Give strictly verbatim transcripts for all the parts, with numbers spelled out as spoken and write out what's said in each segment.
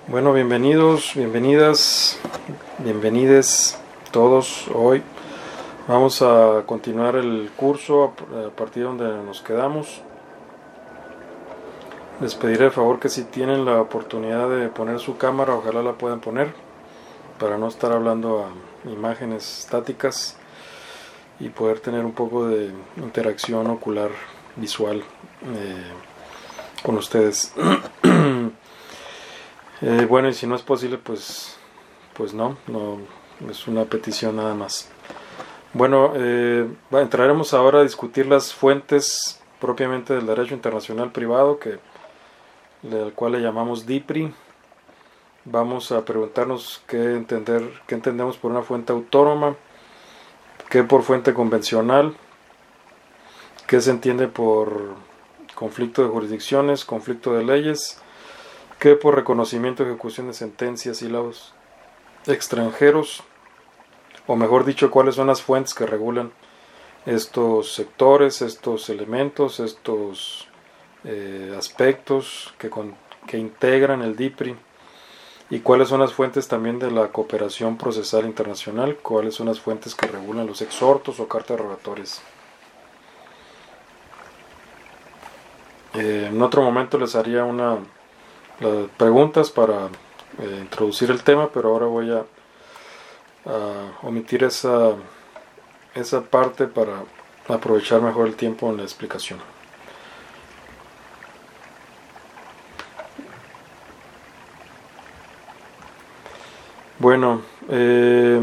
Bueno, bienvenidos, bienvenidas, bienvenides todos. Hoy vamos a continuar el curso a partir de donde nos quedamos. Les pediré de favor que si tienen la oportunidad de poner su cámara, ojalá la puedan poner para no estar hablando a imágenes estáticas y poder tener un poco de interacción ocular visual eh, con ustedes. Eh, bueno, y si no es posible, pues, pues no, no es una petición nada más. Bueno, eh, entraremos ahora a discutir las fuentes propiamente del derecho internacional privado, que al cual le llamamos D I P R I. Vamos a preguntarnos qué entender, qué entendemos por una fuente autónoma, qué por fuente convencional, qué se entiende por conflicto de jurisdicciones, conflicto de leyes, qué por reconocimiento y ejecución de sentencias y lados extranjeros, o mejor dicho, cuáles son las fuentes que regulan estos sectores, estos elementos, estos eh, aspectos que, con, que integran el D I P R I, y cuáles son las fuentes también de la cooperación procesal internacional, cuáles son las fuentes que regulan los exhortos o cartas rogatorias. Eh, en otro momento les haría una las preguntas para eh, introducir el tema, pero ahora voy a, a omitir esa, esa parte para aprovechar mejor el tiempo en la explicación. Bueno, eh,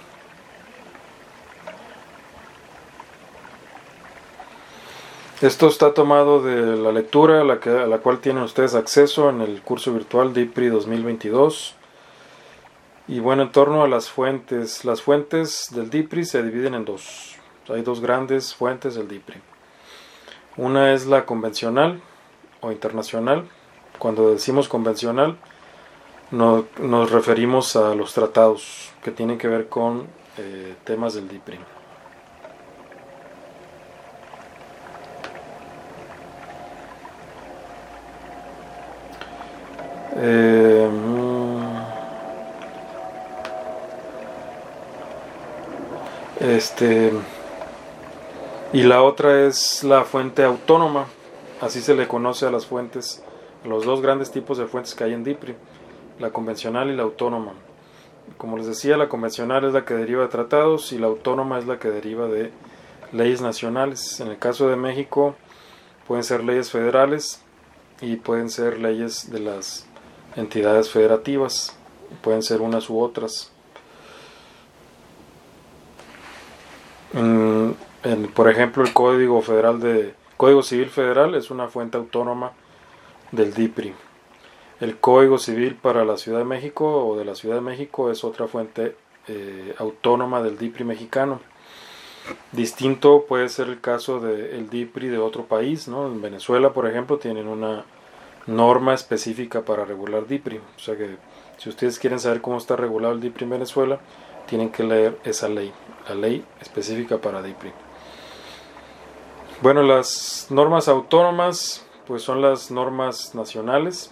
esto está tomado de la lectura a la, que, a la cual tienen ustedes acceso en el curso virtual D I P R I dos mil veintidós. Y bueno, en torno a las fuentes, las fuentes del D I P R I se dividen en dos. Hay dos grandes fuentes del D I P R I. Una es la convencional o internacional. Cuando decimos convencional, no, nos referimos a los tratados que tienen que ver con eh, temas del D I P R I. Eh, este y la otra es la fuente autónoma, así se le conoce a las fuentes, los dos grandes tipos de fuentes que hay en D I P R I, la convencional y la autónoma. Como les decía, la convencional es la que deriva de tratados y la autónoma es la que deriva de leyes nacionales. En el caso de México pueden ser leyes federales y pueden ser leyes de las entidades federativas, pueden ser unas u otras. En, en, por ejemplo, el Código Federal de Código Civil Federal es una fuente autónoma del D I P R I. El Código Civil para la Ciudad de México o de la Ciudad de México es otra fuente eh, autónoma del D I P R I mexicano. Distinto puede ser el caso del D I P R I de otro país, ¿no? En Venezuela, por ejemplo, tienen una norma específica para regular D I P R I. O sea que si ustedes quieren saber cómo está regulado el D I P R I en Venezuela, tienen que leer esa ley, la ley específica para D I P R I. Bueno, las normas autónomas pues son las normas nacionales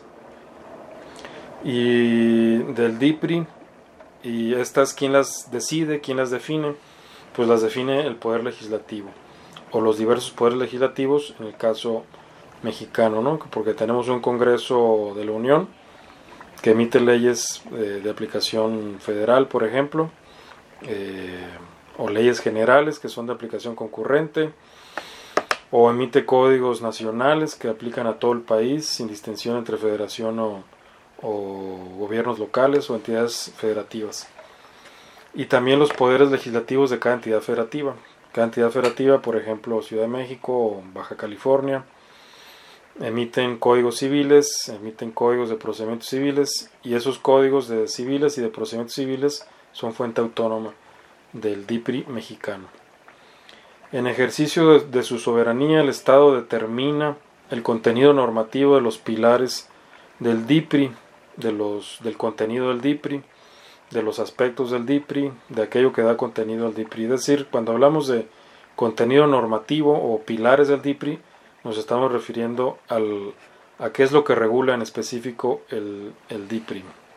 y del D I P R I, y estas, ¿quién las decide? ¿Quién las define? Pues las define el Poder Legislativo o los diversos poderes legislativos, en el caso mexicano, ¿no? Porque tenemos un Congreso de la Unión que emite leyes eh, de aplicación federal, por ejemplo, eh, o leyes generales que son de aplicación concurrente, o emite códigos nacionales que aplican a todo el país sin distinción entre federación o, o gobiernos locales o entidades federativas. Y también los poderes legislativos de cada entidad federativa. Cada entidad federativa, por ejemplo, Ciudad de México o Baja California, emiten códigos civiles, emiten códigos de procedimientos civiles, y esos códigos de civiles y de procedimientos civiles son fuente autónoma del D I P R I mexicano. En ejercicio de, de su soberanía, el Estado determina el contenido normativo de los pilares del D I P R I, de los, del contenido del D I P R I, de los aspectos del D I P R I, de aquello que da contenido al D I P R I. Es decir, cuando hablamos de contenido normativo o pilares del D I P R I, nos estamos refiriendo al, a qué es lo que regula en específico el, el D I P R I.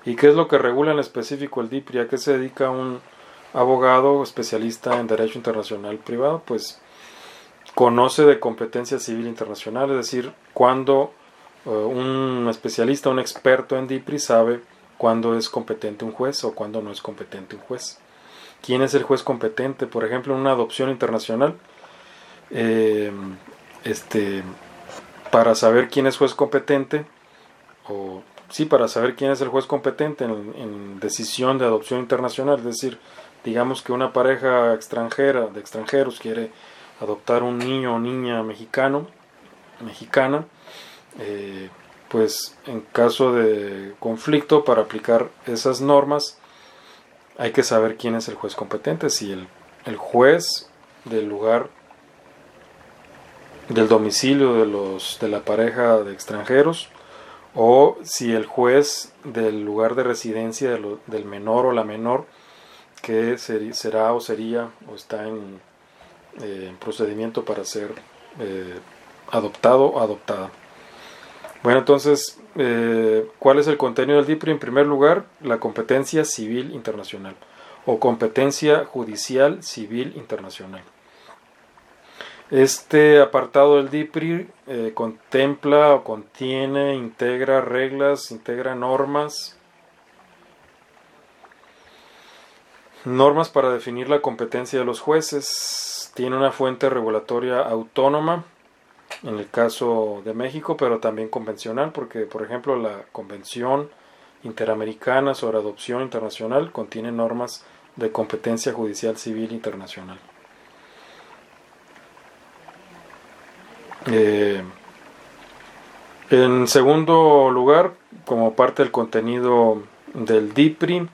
¿Y qué es lo que regula en específico el D I P R I? ¿A qué se dedica un abogado especialista en Derecho Internacional Privado? Pues conoce de competencia civil internacional, es decir, cuando uh, un especialista, un experto en D I P R I sabe cuándo es competente un juez o cuándo no es competente un juez. ¿Quién es el juez competente? Por ejemplo, en una adopción internacional, eh, este, para saber quién es juez competente, o sí, para saber quién es el juez competente en, en decisión de adopción internacional, es decir, digamos que una pareja extranjera, de extranjeros, quiere adoptar un niño o niña mexicano, mexicana, eh, pues en caso de conflicto, para aplicar esas normas, hay que saber quién es el juez competente, si el, el juez del lugar, del domicilio de, los, de la pareja de extranjeros, o si el juez del lugar de residencia de lo, del menor o la menor, que ser, será o sería o está en, eh, en procedimiento para ser eh, adoptado o adoptada. Bueno, entonces, eh, ¿cuál es el contenido del D I P R I? En primer lugar, la competencia civil internacional o competencia judicial civil internacional. Este apartado del D I P R I eh, contempla o contiene, integra reglas, integra normas, normas para definir la competencia de los jueces. Tiene una fuente regulatoria autónoma, en el caso de México, pero también convencional, porque, por ejemplo, la Convención Interamericana sobre Adopción Internacional contiene normas de competencia judicial civil internacional. Eh, en segundo lugar, como parte del contenido del D I P R I,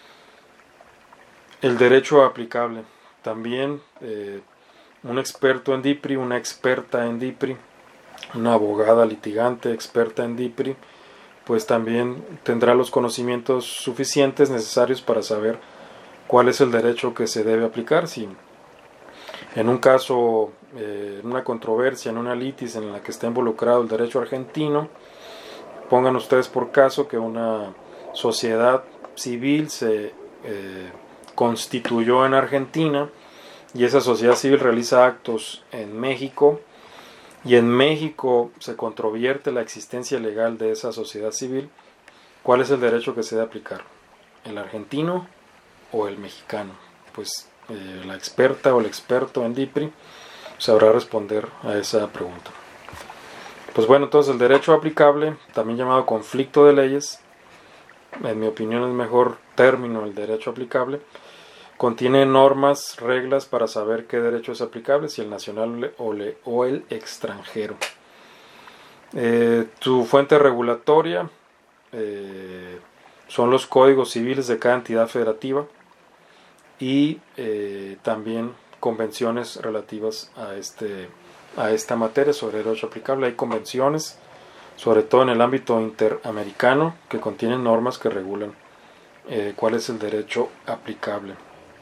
el derecho aplicable. También eh, un experto en D I P R I, una experta en D I P R I, una abogada litigante experta en D I P R I, pues también tendrá los conocimientos suficientes necesarios para saber cuál es el derecho que se debe aplicar. Si en un caso, eh, en una controversia, en una litis en la que está involucrado el derecho argentino, pongan ustedes por caso que una sociedad civil se eh, constituyó en Argentina y esa sociedad civil realiza actos en México, y en México se controvierte la existencia legal de esa sociedad civil. ¿Cuál es el derecho que se debe aplicar? ¿El argentino o el mexicano? Pues eh, la experta o el experto en D I P R I sabrá responder a esa pregunta. Pues bueno, entonces el derecho aplicable, también llamado conflicto de leyes, en mi opinión es mejor término el derecho aplicable, contiene normas, reglas para saber qué derecho es aplicable, si el nacional o, le, o el extranjero. Eh, tu fuente regulatoria eh, son los códigos civiles de cada entidad federativa y eh, también convenciones relativas a, este, a esta materia sobre derecho aplicable. Hay convenciones, sobre todo en el ámbito interamericano, que contienen normas que regulan eh, cuál es el derecho aplicable.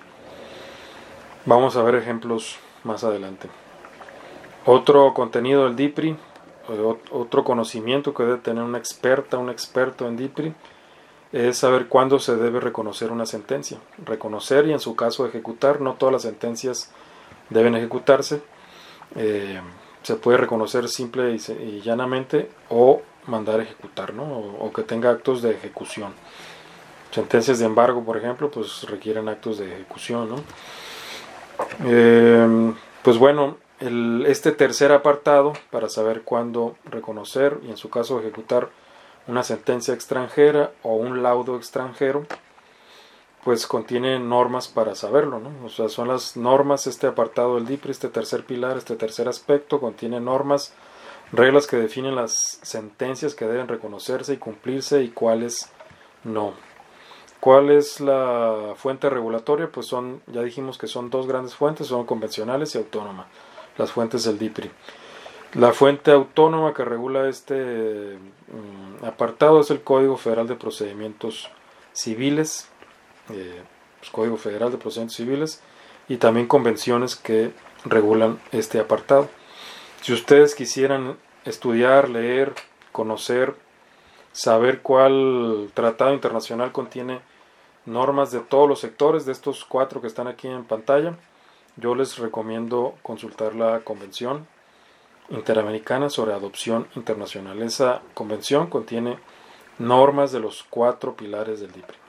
Vamos a ver ejemplos más adelante. Otro contenido del D I P R I, otro conocimiento que debe tener una experta, un experto en D I P R I, es saber cuándo se debe reconocer una sentencia. Reconocer y en su caso ejecutar. No todas las sentencias deben ejecutarse. Eh, se puede reconocer simple y, y llanamente o mandar ejecutar, ¿no? O, o que tenga actos de ejecución. Sentencias de embargo, por ejemplo, pues requieren actos de ejecución, ¿no? Eh, pues bueno, el, este tercer apartado, para saber cuándo reconocer y en su caso ejecutar una sentencia extranjera o un laudo extranjero, pues contiene normas para saberlo, ¿no? O sea, son las normas, este apartado del D I P R I, este tercer pilar, este tercer aspecto, contiene normas, reglas que definen las sentencias que deben reconocerse y cumplirse y cuáles no. ¿Cuál es la fuente regulatoria? Pues son, ya dijimos que son dos grandes fuentes, son convencionales y autónomas, las fuentes del D I P R I. La fuente autónoma que regula este mm, apartado es el Código Federal de Procedimientos Civiles, eh, pues, Código Federal de Procedimientos Civiles, y también convenciones que regulan este apartado. Si ustedes quisieran estudiar, leer, conocer, saber cuál tratado internacional contiene normas de todos los sectores, de estos cuatro que están aquí en pantalla, yo les recomiendo consultar la Convención Interamericana sobre Adopción Internacional. Esa convención contiene normas de los cuatro pilares del D I P R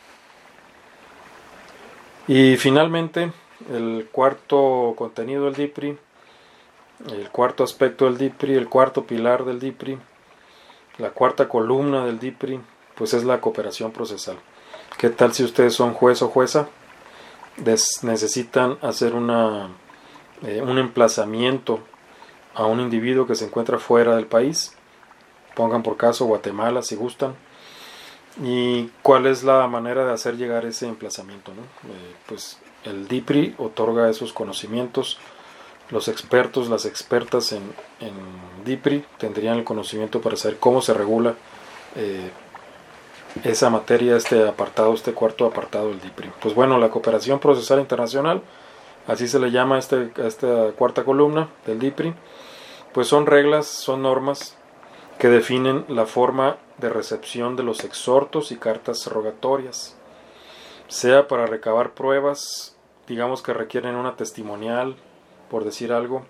I. Y finalmente, el cuarto contenido del D I P R I, el cuarto aspecto del D I P R I, el cuarto pilar del D I P R I, la cuarta columna del D I P R I, pues es la cooperación procesal. ¿Qué tal si ustedes son juez o jueza? Des- necesitan hacer una, eh, un emplazamiento a un individuo que se encuentra fuera del país, pongan por caso Guatemala si gustan, y cuál es la manera de hacer llegar ese emplazamiento, ¿no? Eh, pues el D I P R I otorga esos conocimientos. Los expertos, las expertas en, en D I P R I tendrían el conocimiento para saber cómo se regula eh, esa materia, este apartado, este cuarto apartado del D I P R I. Pues bueno, la cooperación procesal internacional, así se le llama a, este, a esta cuarta columna del D I P R I, pues son reglas, son normas que definen la forma de recepción de los exhortos y cartas rogatorias, sea para recabar pruebas, digamos que requieren una testimonial, por decir algo,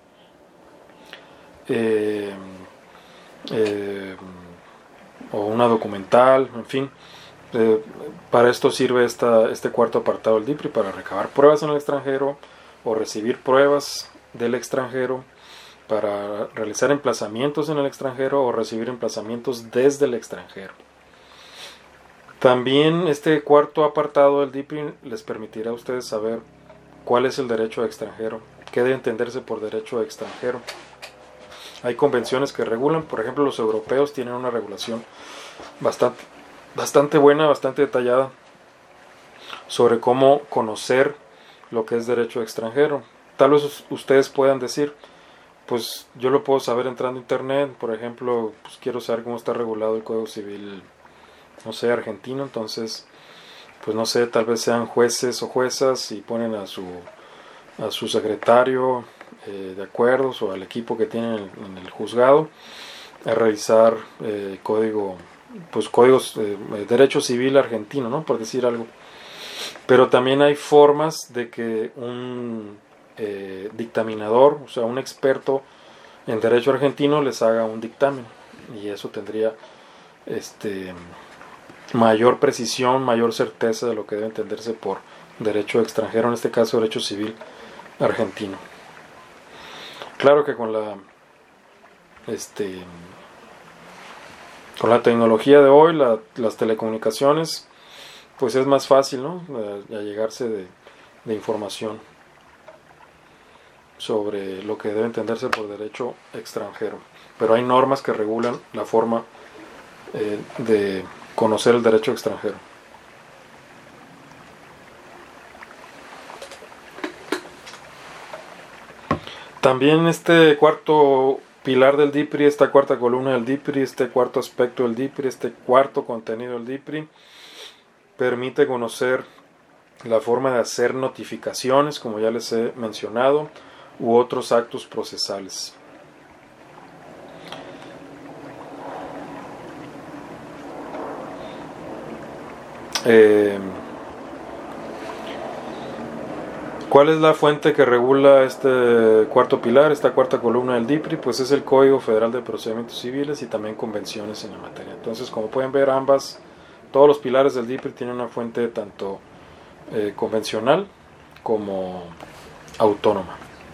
eh, eh, o una documental, en fin. Eh, para esto sirve esta, este cuarto apartado del D I P R I, para recabar pruebas en el extranjero o recibir pruebas del extranjero, para realizar emplazamientos en el extranjero o recibir emplazamientos desde el extranjero. También este cuarto apartado del D I P R I les permitirá a ustedes saber cuál es el derecho extranjero, qué debe entenderse por derecho extranjero. Hay convenciones que regulan, por ejemplo, los europeos tienen una regulación bastante, bastante buena, bastante detallada sobre cómo conocer lo que es derecho extranjero. Tal vez ustedes puedan decir, pues yo lo puedo saber entrando a internet, por ejemplo, pues quiero saber cómo está regulado el Código Civil, no sé, argentino, entonces, pues no sé, tal vez sean jueces o juezas y ponen a su, a su secretario eh, de acuerdos o al equipo que tienen en, en el juzgado a revisar eh, código, pues códigos, eh, derecho civil argentino, ¿no? Por decir algo. Pero también hay formas de que un eh, dictaminador, o sea, un experto en derecho argentino les haga un dictamen, y eso tendría este mayor precisión, mayor certeza de lo que debe entenderse por derecho extranjero, en este caso derecho civil argentino. Claro que con la este con la tecnología de hoy, la, las telecomunicaciones, pues es más fácil, ¿no? A, a llegarse de, de información sobre lo que debe entenderse por derecho extranjero. Pero hay normas que regulan la forma eh, de conocer el derecho extranjero. También este cuarto pilar del D I P R I, esta cuarta columna del D I P R I, este cuarto aspecto del D I P R I, este cuarto contenido del D I P R I, permite conocer la forma de hacer notificaciones, como ya les he mencionado, u otros actos procesales. Eh, ¿Cuál es la fuente que regula este cuarto pilar, esta cuarta columna del D I P R I? Pues es el Código Federal de Procedimientos Civiles y también convenciones en la materia. Entonces, como pueden ver, ambas, todos los pilares del D I P R I tienen una fuente tanto eh, convencional como autónoma.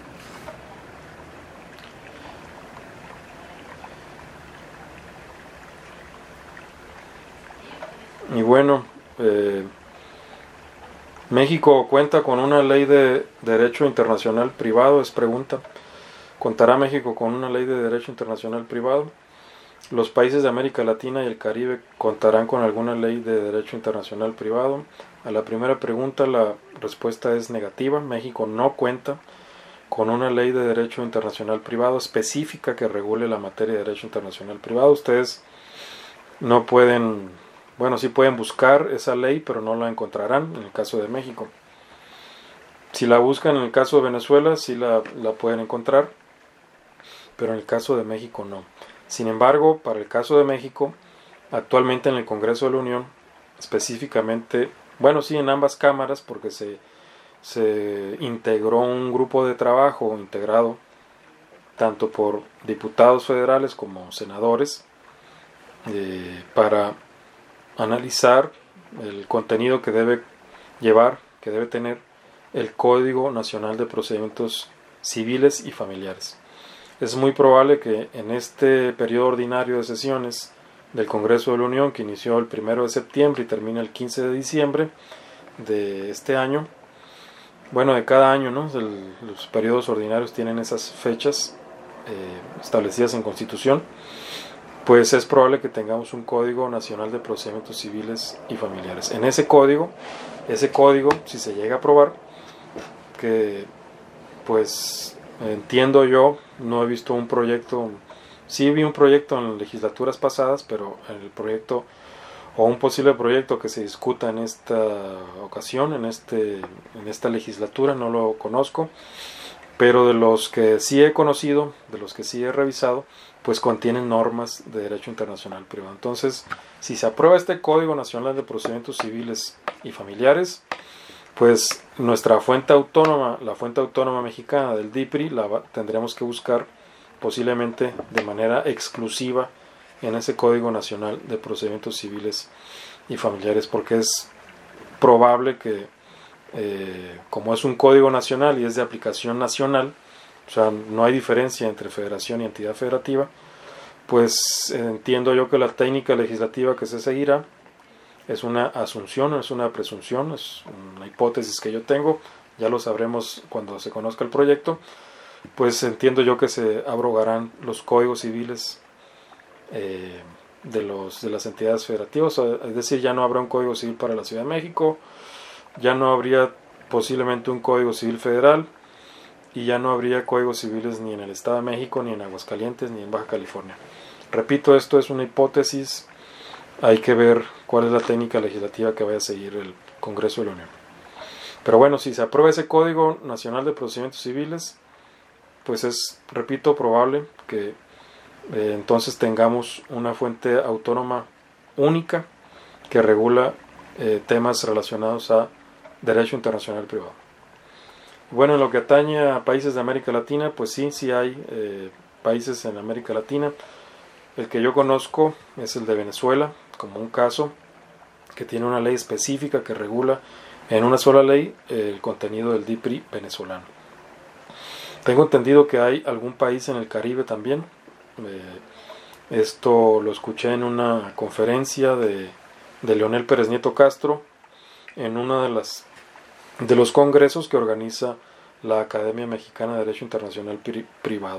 Y bueno, eh, México cuenta con una ley de derecho internacional privado, es pregunta. ¿Contará México con una ley de derecho internacional privado? ¿Los países de América Latina y el Caribe contarán con alguna ley de derecho internacional privado? A la primera pregunta la respuesta es negativa. México no cuenta con una ley de derecho internacional privado específica que regule la materia de derecho internacional privado. Ustedes no pueden, bueno, sí pueden buscar esa ley, pero no la encontrarán en el caso de México. Si la buscan en el caso de Venezuela, sí la, la pueden encontrar, pero en el caso de México no. Sin embargo, para el caso de México, actualmente en el Congreso de la Unión, específicamente, bueno, sí, en ambas cámaras, porque se, se integró un grupo de trabajo integrado tanto por diputados federales como senadores, eh, para analizar el contenido que debe llevar, que debe tener el Código Nacional de Procedimientos Civiles y Familiares. Es muy probable que en este periodo ordinario de sesiones del Congreso de la Unión, que inició el primero de septiembre y termina el quince de diciembre de este año, bueno, de cada año, ¿no? El, los periodos ordinarios tienen esas fechas eh, establecidas en Constitución, pues es probable que tengamos un Código Nacional de Procedimientos Civiles y Familiares. En ese código, ese código, si se llega a aprobar, que pues entiendo yo, no he visto un proyecto, sí vi un proyecto en legislaturas pasadas, pero el proyecto o un posible proyecto que se discuta en esta ocasión, en, este, en esta legislatura, no lo conozco, pero de los que sí he conocido, de los que sí he revisado, pues contienen normas de derecho internacional privado. Entonces, si se aprueba este Código Nacional de Procedimientos Civiles y Familiares, pues nuestra fuente autónoma, la fuente autónoma mexicana del D I P R I, la tendremos que buscar posiblemente de manera exclusiva en ese Código Nacional de Procedimientos Civiles y Familiares, porque es probable que, eh, como es un código nacional y es de aplicación nacional, o sea, no hay diferencia entre federación y entidad federativa, pues eh, entiendo yo que la técnica legislativa que se seguirá es una asunción, es una presunción, es una hipótesis que yo tengo, ya lo sabremos cuando se conozca el proyecto, pues entiendo yo que se abrogarán los códigos civiles eh, de, los, de las entidades federativas, es decir, ya no habrá un código civil para la Ciudad de México, ya no habría posiblemente un código civil federal, y ya no habría códigos civiles ni en el Estado de México, ni en Aguascalientes, ni en Baja California. Repito, esto es una hipótesis, hay que ver cuál es la técnica legislativa que vaya a seguir el Congreso de la Unión. Pero bueno, si se aprueba ese Código Nacional de Procedimientos Civiles, pues es, repito, probable que eh, entonces tengamos una fuente autónoma única que regula eh, temas relacionados a derecho internacional privado. Bueno, en lo que atañe a países de América Latina, pues sí, sí hay eh, países en América Latina. El que yo conozco es el de Venezuela, como un caso que tiene una ley específica que regula en una sola ley el contenido del D I P R I venezolano. Tengo entendido que hay algún país en el Caribe también. Eh, esto lo escuché en una conferencia de, de Leonel Pérez Nieto Castro en una de las de los congresos que organiza la Academia Mexicana de Derecho Internacional Pri- Privado,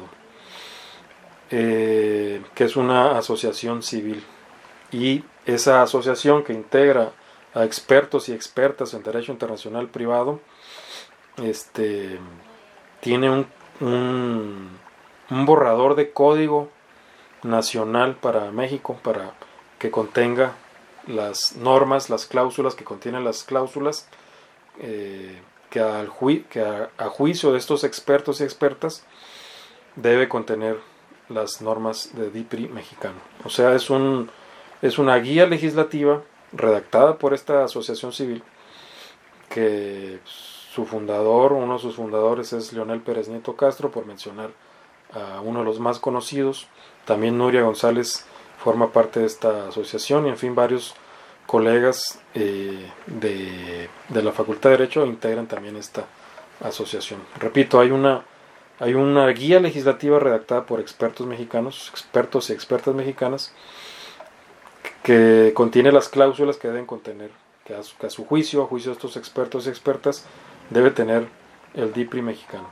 eh, que es una asociación civil, y esa asociación que integra a expertos y expertas en Derecho Internacional Privado este, tiene un, un, un borrador de código nacional para México, para que contenga las normas, las cláusulas, que contienen las cláusulas Eh, que, al ju- que a, a juicio de estos expertos y expertas debe contener las normas de D I P R I mexicano. O sea, es, un, es una guía legislativa redactada por esta asociación civil, que su fundador, uno de sus fundadores es Leonel Pérez Nieto Castro, por mencionar a uno de los más conocidos. También Nuria González forma parte de esta asociación, y en fin, varios colegas eh, de, de la Facultad de Derecho integran también esta asociación. Repito, hay una, hay una guía legislativa redactada por expertos mexicanos, expertos y expertas mexicanas, que contiene las cláusulas que deben contener, que a su, que a su juicio, a juicio de estos expertos y expertas, debe tener el D I P R I mexicano.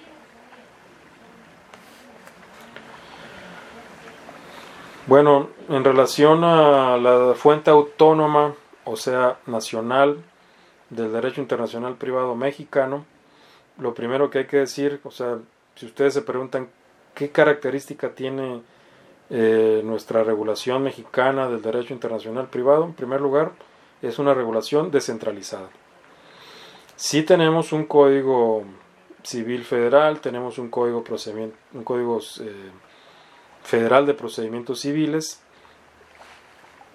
Bueno, en relación a la fuente autónoma, o sea, nacional, del derecho internacional privado mexicano, lo primero que hay que decir, o sea, si ustedes se preguntan qué característica tiene eh, nuestra regulación mexicana del derecho internacional privado, en primer lugar, es una regulación descentralizada. Sí tenemos un código civil federal, tenemos un código procedimiento, un código eh, federal de procedimientos civiles,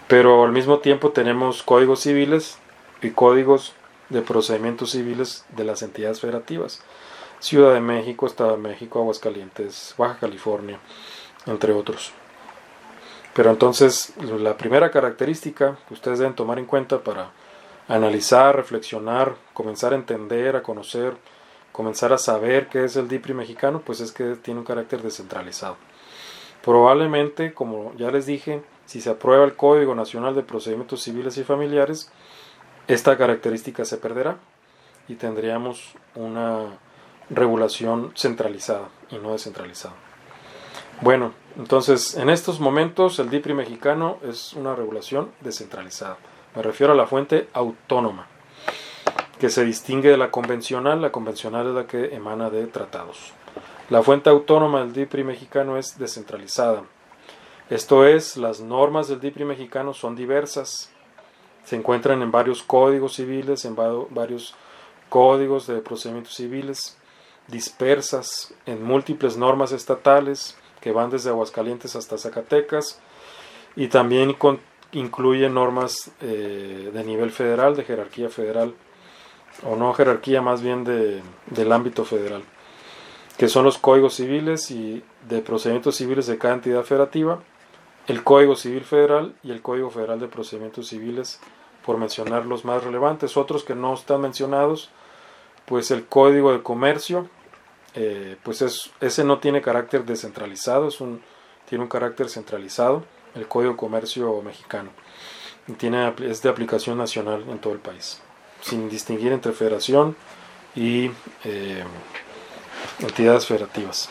pero al mismo tiempo tenemos códigos civiles y códigos de procedimientos civiles de las entidades federativas. Ciudad de México, Estado de México, Aguascalientes, Baja California, entre otros. Pero entonces, la primera característica que ustedes deben tomar en cuenta para analizar, reflexionar, comenzar a entender, a conocer, comenzar a saber qué es el D I P R I mexicano, pues es que tiene un carácter descentralizado. Probablemente, como ya les dije, si se aprueba el Código Nacional de Procedimientos Civiles y Familiares, esta característica se perderá y tendríamos una regulación centralizada y no descentralizada. Bueno, entonces en estos momentos el D I P R I mexicano es una regulación descentralizada. Me refiero a la fuente autónoma, que se distingue de la convencional. La convencional es la que emana de tratados. La fuente autónoma del D I P R I mexicano es descentralizada. Esto es, las normas del D I P R I mexicano son diversas. Se encuentran en varios códigos civiles, en varios códigos de procedimientos civiles, dispersas en múltiples normas estatales que van desde Aguascalientes hasta Zacatecas, y también con, incluye normas eh, de nivel federal, de jerarquía federal, o no jerarquía, más bien de, del ámbito federal, que son los códigos civiles y de procedimientos civiles de cada entidad federativa, el Código Civil Federal y el Código Federal de Procedimientos Civiles, por mencionar los más relevantes. Otros que no están mencionados, pues el Código de Comercio, eh, pues es, ese no tiene carácter descentralizado, es un, tiene un carácter centralizado, el Código de Comercio mexicano, y tiene, es de aplicación nacional en todo el país, sin distinguir entre federación y eh, entidades federativas.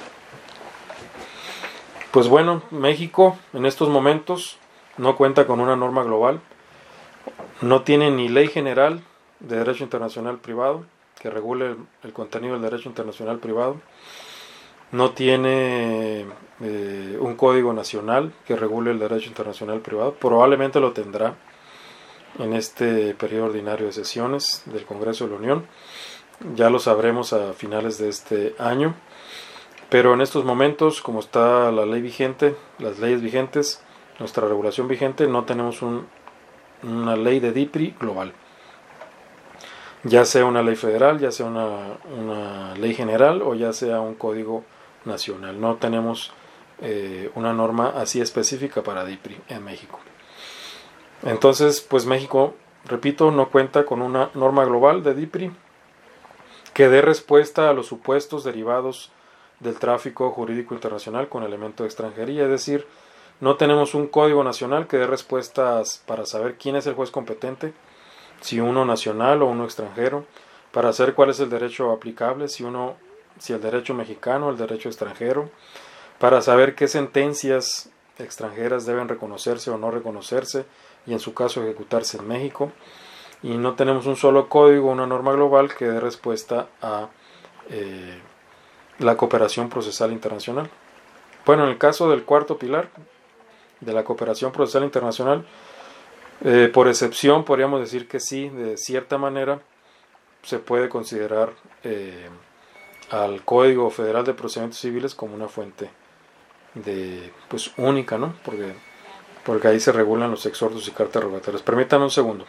Pues bueno, México en estos momentos no cuenta con una norma global, no tiene ni ley general de derecho internacional privado que regule el, el contenido del derecho internacional privado, no tiene eh, un código nacional que regule el derecho internacional privado. Probablemente lo tendrá en este periodo ordinario de sesiones del Congreso de la Unión, ya lo sabremos a finales de este año, pero en estos momentos, como está la ley vigente, las leyes vigentes, nuestra regulación vigente, no tenemos un, una ley de D I P R I global, ya sea una ley federal, ya sea una, una ley general o ya sea un código nacional. No tenemos eh, una norma así específica para D I P R I en México. Entonces, pues México, repito, no cuenta con una norma global de D I P R I que dé respuesta a los supuestos derivados del tráfico jurídico internacional con elemento de extranjería, es decir, no tenemos un código nacional que dé respuestas para saber quién es el juez competente, si uno nacional o uno extranjero, para saber cuál es el derecho aplicable, si uno, si el derecho mexicano o el derecho extranjero, para saber qué sentencias extranjeras deben reconocerse o no reconocerse y en su caso ejecutarse en México. Y no tenemos un solo código, una norma global que dé respuesta a eh, la cooperación procesal internacional. Bueno, en el caso del cuarto pilar de la cooperación procesal internacional, eh, por excepción podríamos decir que sí, de cierta manera se puede considerar eh, al Código Federal de Procedimientos Civiles como una fuente de, pues, única, ¿no? Porque, porque ahí se regulan los exhortos y cartas rogatorias. Permítanme un segundo.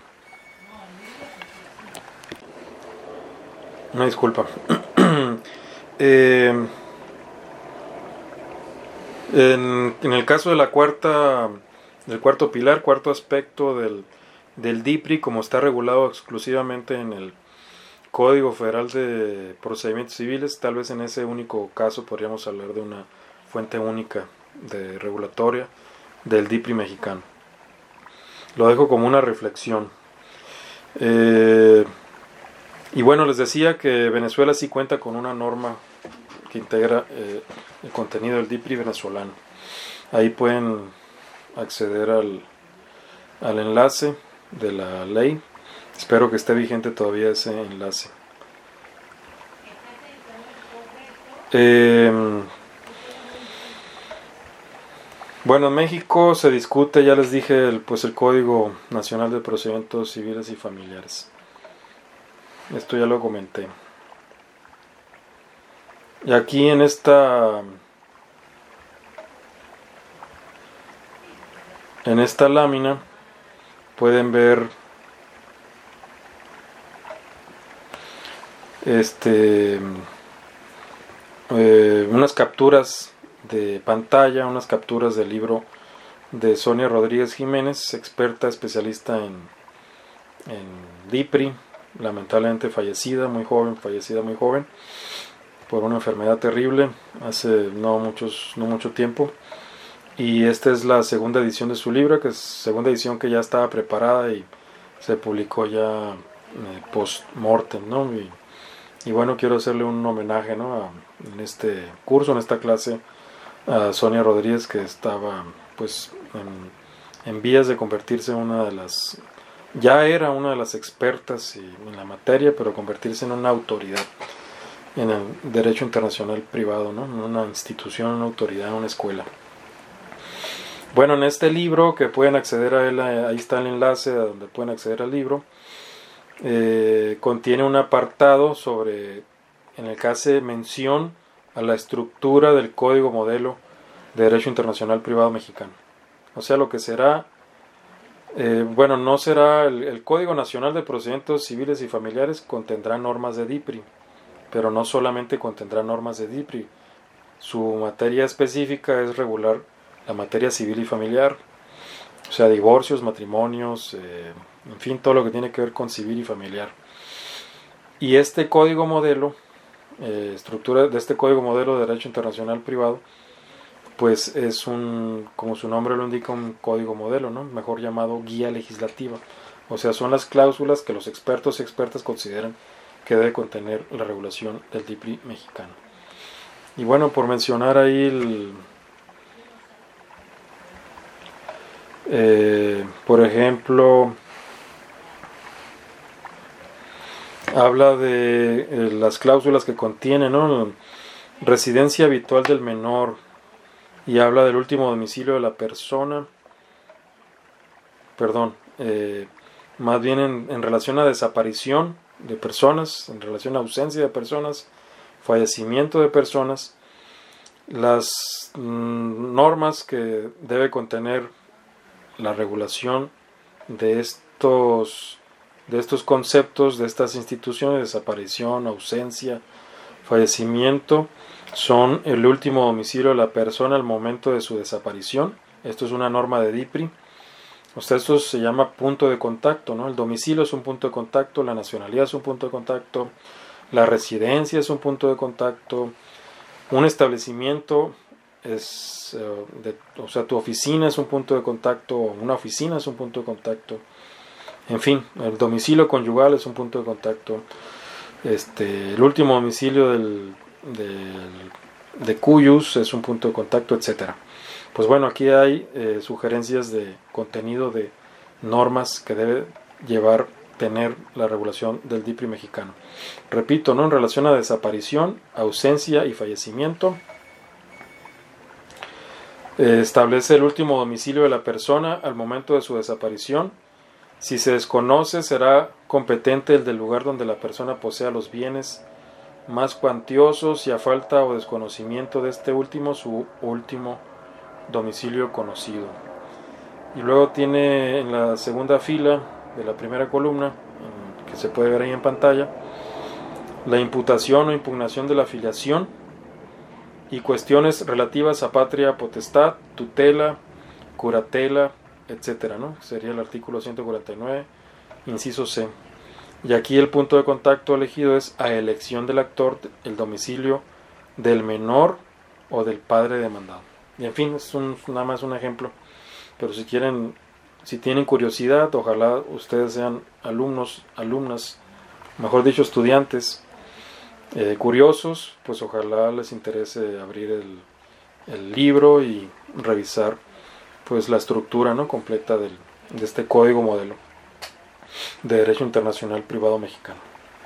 Una disculpa. eh, en, en el caso de la cuarta, del cuarto pilar, cuarto aspecto del, del D I P R I, como está regulado exclusivamente en el Código Federal de Procedimientos Civiles, tal vez en ese único caso podríamos hablar de una fuente única de regulatoria del D I P R I mexicano. Lo dejo como una reflexión. Eh, y bueno, les decía que Venezuela sí cuenta con una norma que integra eh, el contenido del D I P R I venezolano. Ahí pueden acceder al, al enlace de la ley. Espero que esté vigente todavía ese enlace. Eh, bueno, en México se discute, ya les dije, el, pues el Código Nacional de Procedimientos Civiles y Familiares. Esto ya lo comenté. Y aquí en esta en esta lámina pueden ver este eh, unas capturas de pantalla, unas capturas del libro de Sonia Rodríguez Jiménez, experta especialista en, en DIPRI, lamentablemente fallecida, muy joven, fallecida muy joven, por una enfermedad terrible, hace no, muchos, no mucho tiempo. Y esta es la segunda edición de su libro, que es segunda edición que ya estaba preparada y se publicó ya eh, post-mortem, ¿no? Y, y bueno, quiero hacerle un homenaje, ¿no? A, en este curso, en esta clase, a Sonia Rodríguez, que estaba pues en, en vías de convertirse en una de las, ya era una de las expertas y, en la materia, pero convertirse en una autoridad en el derecho internacional privado, ¿no? En una institución, una autoridad, una escuela. Bueno, en este libro, que pueden acceder a él, ahí está el enlace a donde pueden acceder al libro, eh, contiene un apartado sobre, en el que hace mención a la estructura del Código Modelo de Derecho Internacional Privado Mexicano. O sea, lo que será, eh, bueno, no será, el, el Código Nacional de Procedimientos Civiles y Familiares contendrá normas de DIPRI, pero no solamente contendrá normas de DIPRI. Su materia específica es regular la materia civil y familiar, o sea, divorcios, matrimonios, eh, en fin, todo lo que tiene que ver con civil y familiar. Y este código modelo, eh, estructura de este código modelo de derecho internacional privado, pues es un, como su nombre lo indica, un código modelo, ¿no? Mejor llamado guía legislativa. O sea, son las cláusulas que los expertos y expertas consideran que debe contener la regulación del DIPRI mexicano. Y bueno, por mencionar ahí el, Eh, por ejemplo, habla de eh, las cláusulas que contiene, ¿no? Residencia habitual del menor, y habla del último domicilio de la persona, perdón, eh, más bien en, en relación a desaparición de personas, en relación a ausencia de personas, fallecimiento de personas, las mm, normas que debe contener la regulación de estos, de estos conceptos, de estas instituciones, desaparición, ausencia, fallecimiento, son el último domicilio de la persona al momento de su desaparición. Esto es una norma de DIPRI. O sea, esto se llama punto de contacto, ¿no? El domicilio es un punto de contacto, la nacionalidad es un punto de contacto, la residencia es un punto de contacto, un establecimiento es, uh, de, o sea, tu oficina es un punto de contacto, una oficina es un punto de contacto, en fin, el domicilio conyugal es un punto de contacto, este, el último domicilio del, del, de cuyus es un punto de contacto, etcétera. Pues bueno, aquí hay eh, sugerencias de contenido de normas que debe llevar, tener la regulación del DIPRI mexicano. Repito, ¿no? En relación a desaparición, ausencia y fallecimiento, eh, establece el último domicilio de la persona al momento de su desaparición. Si se desconoce, será competente el del lugar donde la persona posea los bienes más cuantiosos y a falta o desconocimiento de este último, su último domicilio conocido. Y luego tiene en la segunda fila de la primera columna, que se puede ver ahí en pantalla, la imputación o impugnación de la filiación y cuestiones relativas a patria potestad, tutela, curatela, etcétera, ¿no? Sería el artículo ciento cuarenta y nueve, inciso C. Y aquí el punto de contacto elegido es a elección del actor, el domicilio del menor o del padre demandado. Y en fin, es un, nada más un ejemplo. Pero si quieren, si tienen curiosidad, ojalá ustedes sean alumnos, alumnas, mejor dicho, estudiantes eh, curiosos, pues ojalá les interese abrir el, el libro y revisar pues la estructura, ¿no?, completa del, de este código modelo de Derecho Internacional Privado Mexicano.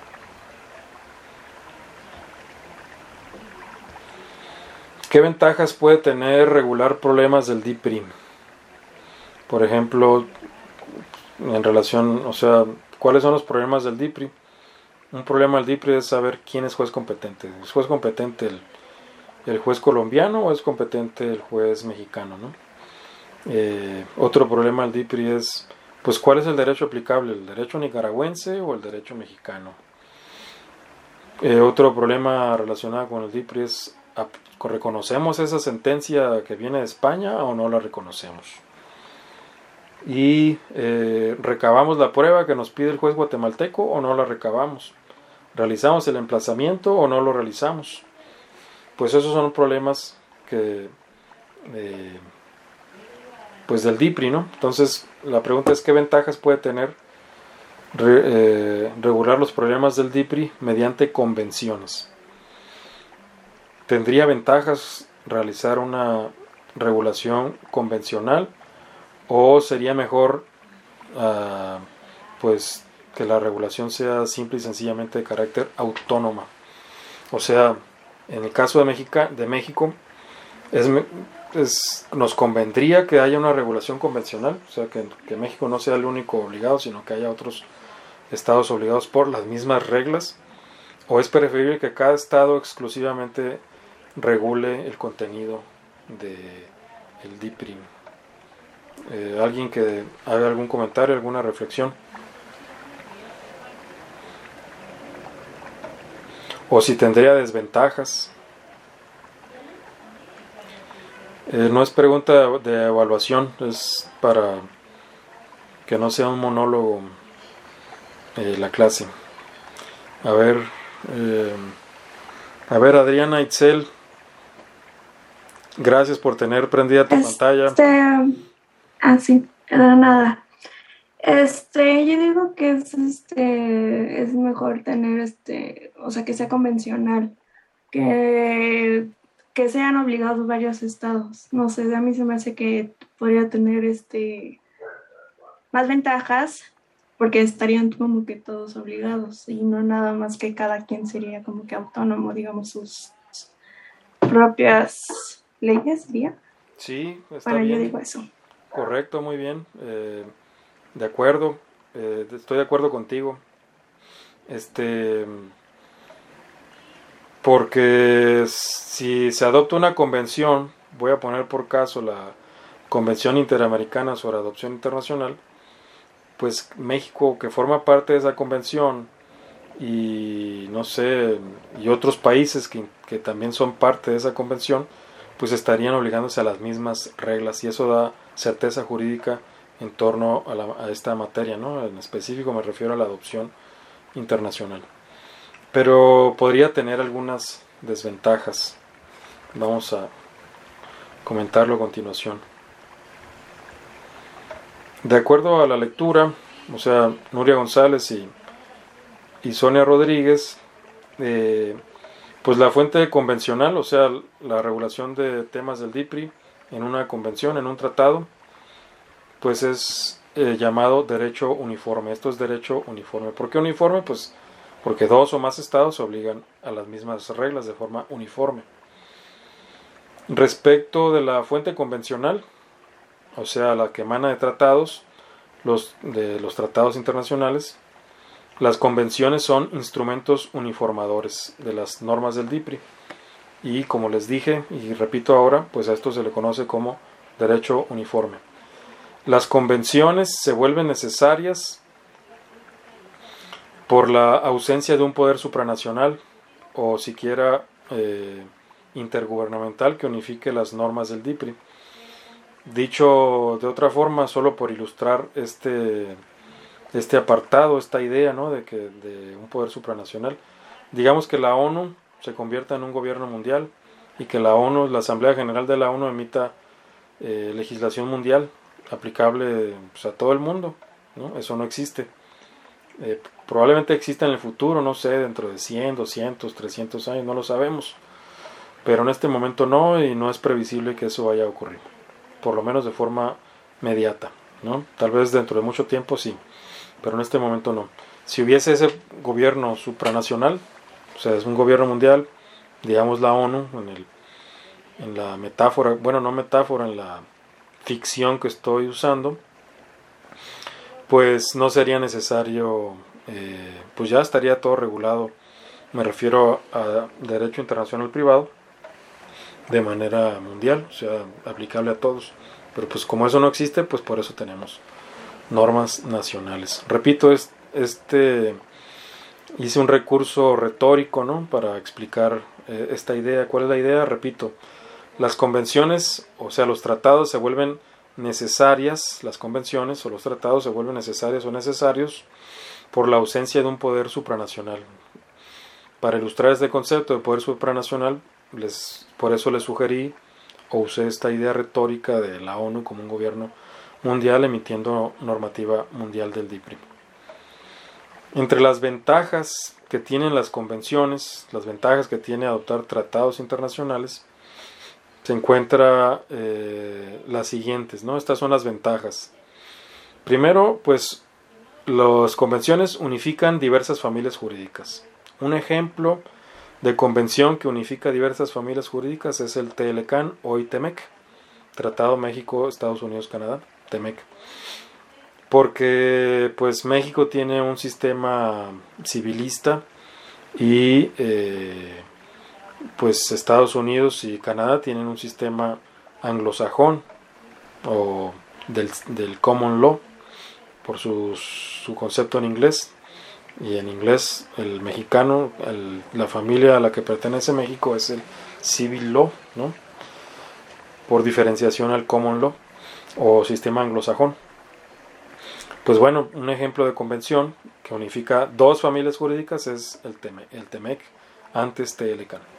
¿Qué ventajas puede tener regular problemas del DIPRI? Por ejemplo, en relación, o sea, ¿cuáles son los problemas del DIPRI? Un problema del DIPRI es saber quién es juez competente. ¿Es juez competente el, el juez colombiano o es competente el juez mexicano, ¿no? Eh, otro problema del DIPRI es pues ¿cuál es el derecho aplicable? ¿El derecho nicaragüense o el derecho mexicano? Eh, otro problema relacionado con el D I P R I es, ¿reconocemos esa sentencia que viene de España o no la reconocemos? Y eh, ¿recabamos la prueba que nos pide el juez guatemalteco o no la recabamos? ¿Realizamos el emplazamiento o no lo realizamos? Pues esos son problemas que eh, pues del D I P R I, ¿no? Entonces la pregunta es ¿qué ventajas puede tener re, eh, regular los problemas del D I P R I mediante convenciones? ¿Tendría ventajas realizar una regulación convencional o sería mejor uh, pues que la regulación sea simple y sencillamente de carácter autónoma? O sea, en el caso de, Mexica, de México es, es, nos convendría que haya una regulación convencional, o sea, que, que México no sea el único obligado, sino que haya otros estados obligados por las mismas reglas, o es preferible que cada estado exclusivamente regule el contenido del D I P R I. Eh, ¿Alguien que haga algún comentario, alguna reflexión? O si tendría desventajas. Eh, no es pregunta de evaluación, es para que no sea un monólogo eh, la clase. A ver, eh, a ver Adriana Itzel, gracias por tener prendida tu este, pantalla. Ah, sí, nada. Este, yo digo que es, este, es mejor tener, este, o sea, que sea convencional, que, que sean obligados varios estados. No sé, a mí se me hace que podría tener, este, más ventajas, porque estarían como que todos obligados y no nada más que cada quien sería como que autónomo, digamos, sus propias leyes, ¿sería? Sí, está Bueno, bien. yo digo eso. Correcto, muy bien. Eh, de acuerdo, eh, estoy de acuerdo contigo. Este, porque si se adopta una convención, voy a poner por caso la Convención Interamericana sobre Adopción Internacional, pues México, que forma parte de esa convención, y no sé, y otros países que, que también son parte de esa convención, pues estarían obligándose a las mismas reglas, y eso da certeza jurídica en torno a, la, a esta materia, ¿no? En específico me refiero a la adopción internacional. Pero podría tener algunas desventajas. Vamos a comentarlo a continuación. De acuerdo a la lectura, o sea, Nuria González y, y Sonia Rodríguez, eh, pues la fuente convencional, o sea, la regulación de temas del D I P R I en una convención, en un tratado, pues es eh, llamado derecho uniforme. Esto es derecho uniforme. ¿Por qué uniforme? Pues porque dos o más estados se obligan a las mismas reglas de forma uniforme. Respecto de la fuente convencional, o sea, la que emana de tratados, los, de los tratados internacionales, las convenciones son instrumentos uniformadores de las normas del D I P R I. Y como les dije, y repito ahora, pues a esto se le conoce como derecho uniforme. Las convenciones se vuelven necesarias por la ausencia de un poder supranacional o siquiera eh, intergubernamental que unifique las normas del D I P R I. Dicho de otra forma, solo por ilustrar este, este apartado, esta idea, ¿no? de, que, de un poder supranacional, digamos que la ONU se convierta en un gobierno mundial y que la ONU, la Asamblea General de la ONU emita eh, legislación mundial aplicable pues, a todo el mundo, ¿no? Eso no existe. Eh, probablemente exista en el futuro, no sé, dentro de cien, doscientos, trescientos años, no lo sabemos, pero en este momento no, y no es previsible que eso vaya a ocurrir, por lo menos de forma inmediata, ¿no? Tal vez dentro de mucho tiempo sí, pero en este momento no. Si hubiese ese gobierno supranacional, o sea, es un gobierno mundial, digamos la ONU, en, el, en la metáfora, bueno, no metáfora, en la ficción que estoy usando, pues no sería necesario, eh, pues ya estaría todo regulado, me refiero a derecho internacional privado, de manera mundial, o sea, aplicable a todos. Pero pues como eso no existe, pues por eso tenemos normas nacionales. Repito, es, este hice un recurso retórico, ¿no?, para explicar eh, esta idea. ¿Cuál es la idea? Repito, las convenciones, o sea, los tratados se vuelven necesarias, las convenciones o los tratados se vuelven necesarias o necesarios por la ausencia de un poder supranacional. Para ilustrar este concepto de poder supranacional, les, por eso les sugerí o usé esta idea retórica de la ONU como un gobierno mundial emitiendo normativa mundial del D I P R I. Entre las ventajas que tienen las convenciones, las ventajas que tiene adoptar tratados internacionales, se encuentra eh, las siguientes, ¿no? Estas son las ventajas. Primero, pues las convenciones unifican diversas familias jurídicas. Un ejemplo de convención que unifica diversas familias jurídicas es el T L C A N, hoy T M E C, Tratado México, Estados Unidos, Canadá, T M E C. Porque pues México tiene un sistema civilista y eh, pues Estados Unidos y Canadá tienen un sistema anglosajón o del, del common law por su, su concepto en inglés, y en inglés el mexicano, el, la familia a la que pertenece México es el civil law, ¿no?, por diferenciación al common law o sistema anglosajón. Pues bueno, un ejemplo de convención que unifica dos familias jurídicas es el T M E C, el T M E C, antes T L C A N.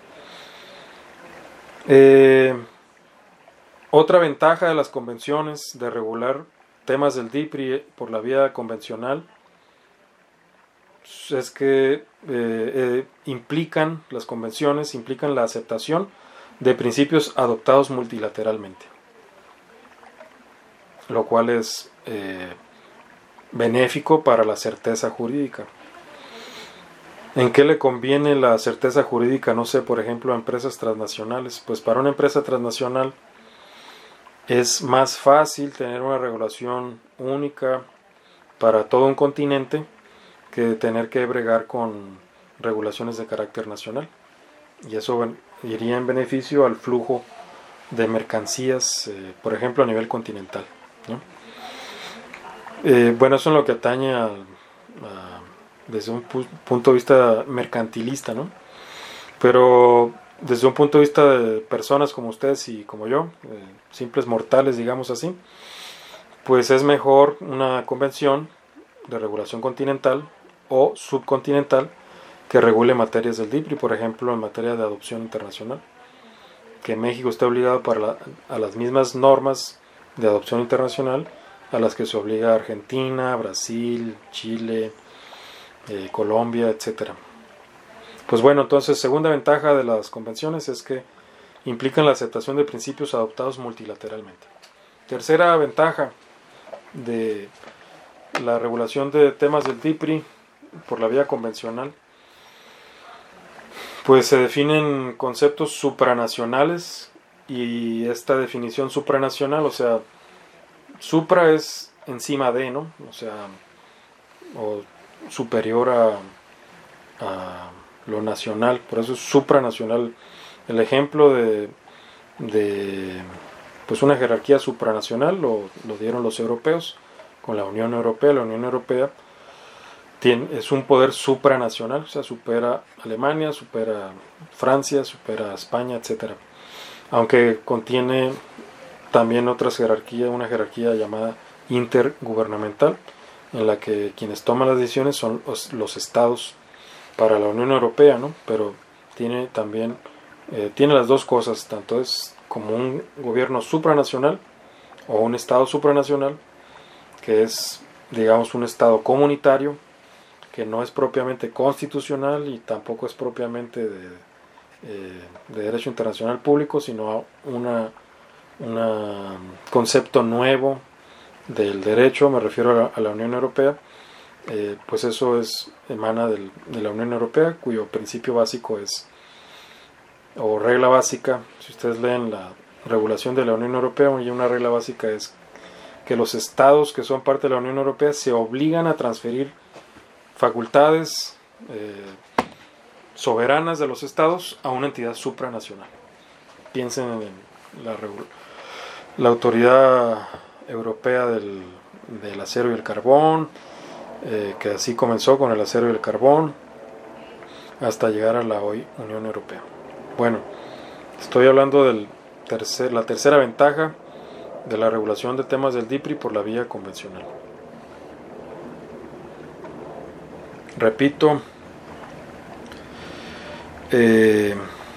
Eh, otra ventaja de las convenciones de regular temas del D I P R I por la vía convencional es que eh, eh, implican, las convenciones implican la aceptación de principios adoptados multilateralmente, lo cual es eh, benéfico para la certeza jurídica. ¿En qué le conviene la certeza jurídica? No sé, por ejemplo, a empresas transnacionales. Pues para una empresa transnacional es más fácil tener una regulación única para todo un continente que tener que bregar con regulaciones de carácter nacional. Y eso iría en beneficio al flujo de mercancías, eh, por ejemplo, a nivel continental, ¿no? Eh, bueno, eso es lo que atañe al, a, desde un pu- punto de vista mercantilista, ¿no? Pero desde un punto de vista de personas como ustedes y como yo, eh, simples mortales, digamos así, pues es mejor una convención de regulación continental o subcontinental que regule materias del D I P R I, por ejemplo, en materia de adopción internacional, que México esté obligado para la, a las mismas normas de adopción internacional a las que se obliga Argentina, Brasil, Chile, eh, Colombia, etcétera. Pues bueno, entonces, segunda ventaja de las convenciones es que implican la aceptación de principios adoptados multilateralmente. Tercera ventaja de la regulación de temas del D I P R I por la vía convencional, pues se definen conceptos supranacionales, y esta definición supranacional, o sea, supra es encima de, ¿no? O sea, o superior a, a lo nacional, por eso es supranacional. El ejemplo de, de pues una jerarquía supranacional lo, lo dieron los europeos con la Unión Europea. La Unión Europea tiene, es un poder supranacional, o sea, supera Alemania, supera Francia, supera España, etcétera. Aunque contiene también otras jerarquías, una jerarquía llamada intergubernamental, en la que quienes toman las decisiones son los, los estados para la Unión Europea, ¿no? Pero tiene también eh, tiene las dos cosas, tanto es como un gobierno supranacional o un estado supranacional, que es, digamos, un estado comunitario, que no es propiamente constitucional y tampoco es propiamente de, eh, de derecho internacional público, sino una un concepto nuevo del derecho, me refiero a la, a la Unión Europea. Eh, pues eso es emana del, de la Unión Europea, cuyo principio básico es, o regla básica, si ustedes leen la regulación de la Unión Europea, y una regla básica es que los estados que son parte de la Unión Europea se obligan a transferir facultades eh, soberanas de los estados a una entidad supranacional. Piensen en la, la autoridad europea del, del acero y el carbón, eh, que así comenzó con el acero y el carbón, hasta llegar a la hoy Unión Europea. Bueno, estoy hablando de tercer, la tercera ventaja de la regulación de temas del D I P R I por la vía convencional. Repito, eh,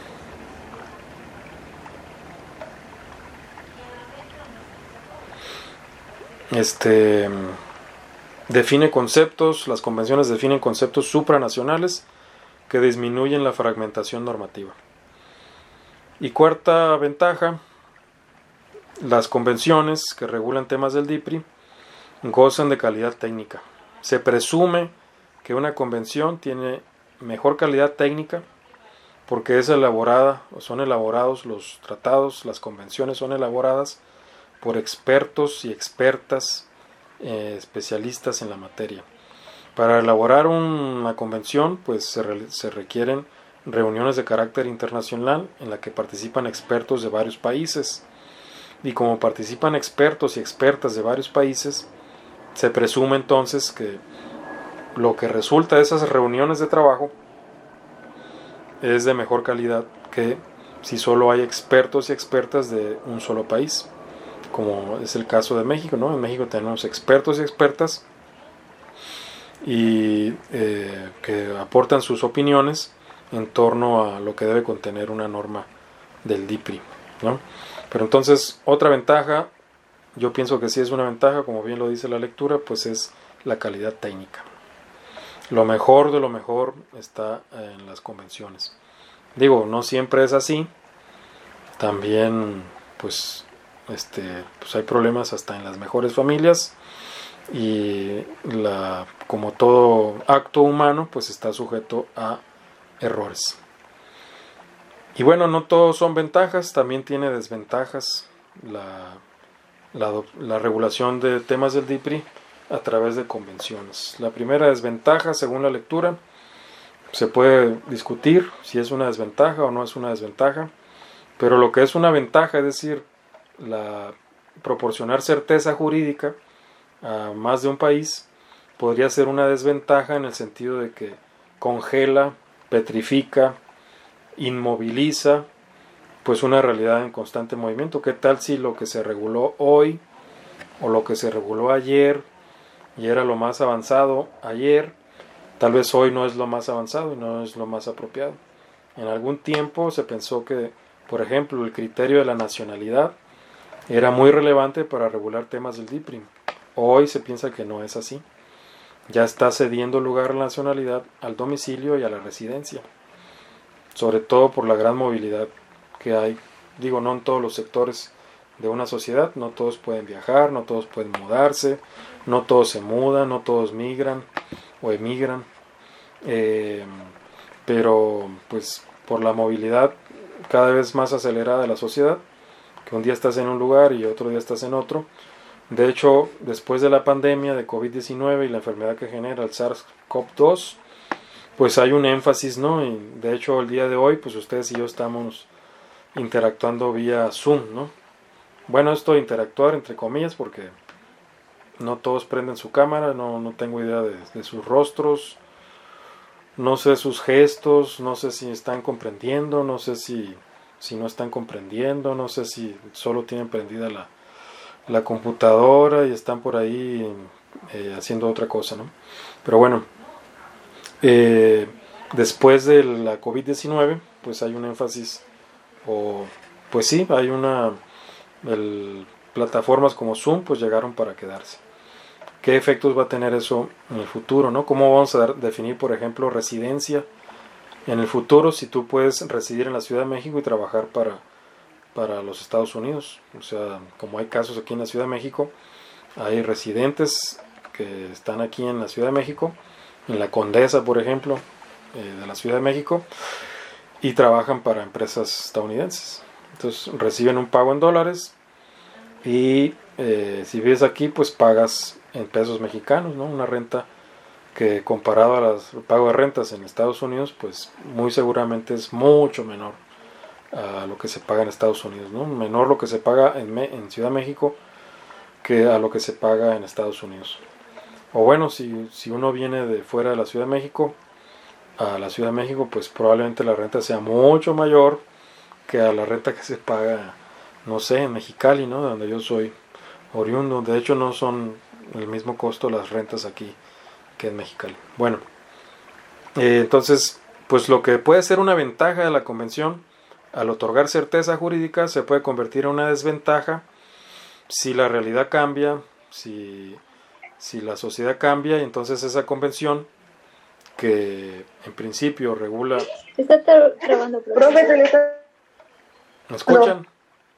este define conceptos, las convenciones definen conceptos supranacionales que disminuyen la fragmentación normativa. Y cuarta ventaja, las convenciones que regulan temas del D I P R I gozan de calidad técnica. Se presume que una convención tiene mejor calidad técnica porque es elaborada, o son elaborados los tratados, las convenciones son elaboradas por expertos y expertas eh, especialistas en la materia. Para elaborar una convención, pues se, re, se requieren reuniones de carácter internacional en la que participan expertos de varios países. Y como participan expertos y expertas de varios países, se presume entonces que lo que resulta de esas reuniones de trabajo es de mejor calidad que si solo hay expertos y expertas de un solo país, como es el caso de México, ¿no? En México tenemos expertos y expertas y eh, que aportan sus opiniones en torno a lo que debe contener una norma del D I P R I, ¿no? Pero entonces, otra ventaja, yo pienso que sí es una ventaja, como bien lo dice la lectura, pues es la calidad técnica. Lo mejor de lo mejor está en las convenciones. Digo, no siempre es así. También, pues, este, pues hay problemas hasta en las mejores familias. Y la, como todo acto humano, pues está sujeto a errores. Y bueno, no todos son ventajas, también tiene desventajas la, la, la regulación de temas del D I P R I a través de convenciones. La primera desventaja, según la lectura, se puede discutir si es una desventaja o no es una desventaja, pero lo que es una ventaja, es decir, la, proporcionar certeza jurídica a más de un país, podría ser una desventaja en el sentido de que congela, petrifica, inmoviliza pues una realidad en constante movimiento. ¿Qué tal si lo que se reguló hoy o lo que se reguló ayer y era lo más avanzado ayer, tal vez hoy no es lo más avanzado y no es lo más apropiado? En algún tiempo se pensó que, por ejemplo, el criterio de la nacionalidad era muy relevante para regular temas del D I P R I. Hoy se piensa que no es así. Ya está cediendo lugar a la nacionalidad al domicilio y a la residencia, sobre todo por la gran movilidad que hay. Digo, no en todos los sectores de una sociedad, no todos pueden viajar, no todos pueden mudarse, no todos se mudan, no todos migran o emigran, eh, pero pues por la movilidad cada vez más acelerada de la sociedad, que un día estás en un lugar y otro día estás en otro. De hecho, después de la pandemia de COVID diecinueve y la enfermedad que genera el SARS-CoV dos, pues hay un énfasis, ¿no? Y de hecho, el día de hoy, pues ustedes y yo estamos interactuando vía Zoom, ¿no? Bueno, esto de interactuar entre comillas porque no todos prenden su cámara, no, no tengo idea de, de sus rostros, no sé sus gestos, no sé si están comprendiendo, no sé si, si no están comprendiendo, no sé si solo tienen prendida la, la computadora y están por ahí eh, haciendo otra cosa, ¿no? Pero bueno, eh, después de la COVID diecinueve, pues hay un énfasis, o pues sí, hay una... El, plataformas como Zoom pues llegaron para quedarse. ¿Qué efectos va a tener eso en el futuro, ¿no? ¿Cómo vamos a dar, definir, por ejemplo, residencia en el futuro si tú puedes residir en la Ciudad de México y trabajar para, para los Estados Unidos? O sea, como hay casos aquí en la Ciudad de México, hay residentes que están aquí en la Ciudad de México, en la Condesa, por ejemplo, eh, de la Ciudad de México, y trabajan para empresas estadounidenses. Entonces reciben un pago en dólares y eh, si vives aquí pues pagas en pesos mexicanos, ¿no? Una renta que comparado al pago de rentas en Estados Unidos pues muy seguramente es mucho menor a lo que se paga en Estados Unidos, ¿no? Menor lo que se paga en, en Ciudad de México que a lo que se paga en Estados Unidos. O bueno, si, si uno viene de fuera de la Ciudad de México a la Ciudad de México, pues probablemente la renta sea mucho mayor que a la renta que se paga, no sé, en Mexicali, ¿no? De donde yo soy oriundo. De hecho, no son el mismo costo las rentas aquí que en Mexicali. Bueno, eh, entonces, pues lo que puede ser una ventaja de la convención, al otorgar certeza jurídica, se puede convertir en una desventaja si la realidad cambia, si, si la sociedad cambia, y entonces esa convención, que en principio regula... Está tra- trabando, profe. ¿Me escuchan?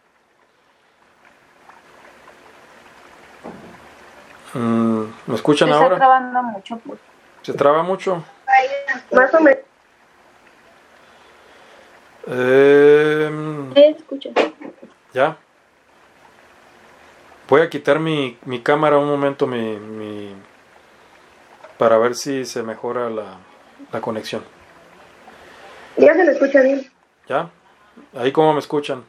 Mm, ¿Me escuchan Se ahora? está trabando mucho. Pues. ¿Se traba mucho? Más o menos. Eh, Eh, escucho. ¿Ya? Voy a quitar mi, mi cámara un momento mi, mi, para ver si se mejora la, la conexión. Ya se me escucha bien. ¿Ya? ¿Ahí cómo me escuchan?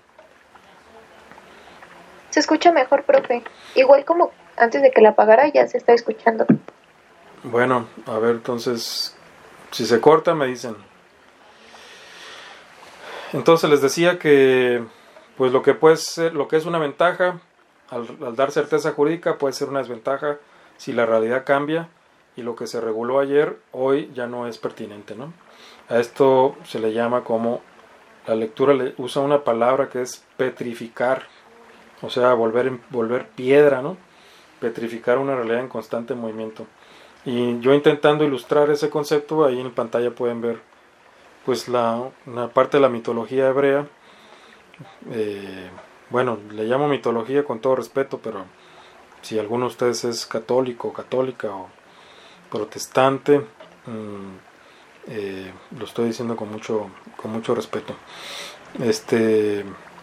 Se escucha mejor, profe. Igual como antes de que la apagara ya se está escuchando. Bueno, a ver, entonces, si se corta me dicen. Entonces les decía que, pues lo que puede ser, lo que es una ventaja, al, al dar certeza jurídica, puede ser una desventaja si la realidad cambia y lo que se reguló ayer, hoy ya no es pertinente, ¿no? A esto se le llama, como la lectura le usa una palabra que es petrificar, o sea, volver, volver piedra, ¿no? Petrificar una realidad en constante movimiento. Y yo intentando ilustrar ese concepto, ahí en pantalla pueden ver pues la, una parte de la mitología hebrea. Eh, bueno, le llamo mitología con todo respeto, pero si alguno de ustedes es católico, católica o protestante, mmm, eh, lo estoy diciendo con mucho, con mucho respeto. Este,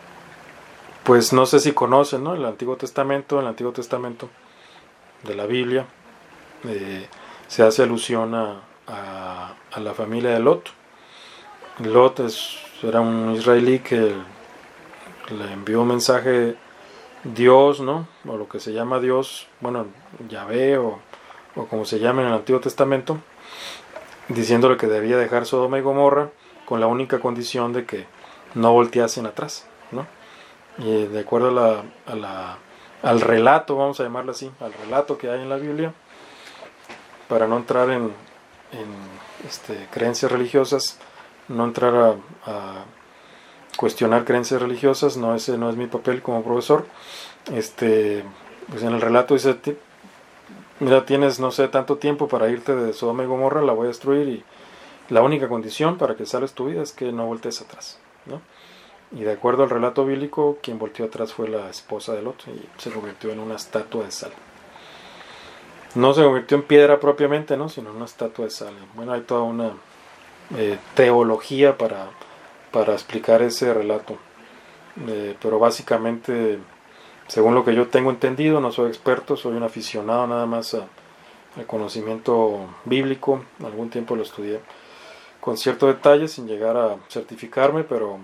pues no sé si conocen, ¿no? El Antiguo Testamento, el Antiguo Testamento de la Biblia, eh, se hace alusión a, a, a la familia de Lot. Lot es, era un israelí que le envió un mensaje Dios, ¿no? O lo que se llama Dios, bueno, Yahvé o, o como se llama en el Antiguo Testamento, diciéndole que debía dejar Sodoma y Gomorra con la única condición de que no volteasen atrás, ¿no? Y de acuerdo a la, a la, al relato, vamos a llamarlo así, al relato que hay en la Biblia, para no entrar en, en este, creencias religiosas, no entrar a, a cuestionar creencias religiosas, no, ese no es mi papel como profesor. Este, pues en el relato dice, mira, tienes, no sé, tanto tiempo para irte de Sodoma y Gomorra, la voy a destruir, y la única condición para que salves tu vida es que no voltees atrás, ¿no? Y de acuerdo al relato bíblico, quien volteó atrás fue la esposa de Lot y se convirtió en una estatua de sal. No se convirtió en piedra propiamente, ¿no? Sino en una estatua de sal. Bueno, hay toda una eh, teología para, para explicar ese relato. Eh, pero básicamente, según lo que yo tengo entendido, no soy experto, soy un aficionado nada más a, al conocimiento bíblico. Algún tiempo lo estudié con cierto detalle, sin llegar a certificarme, pero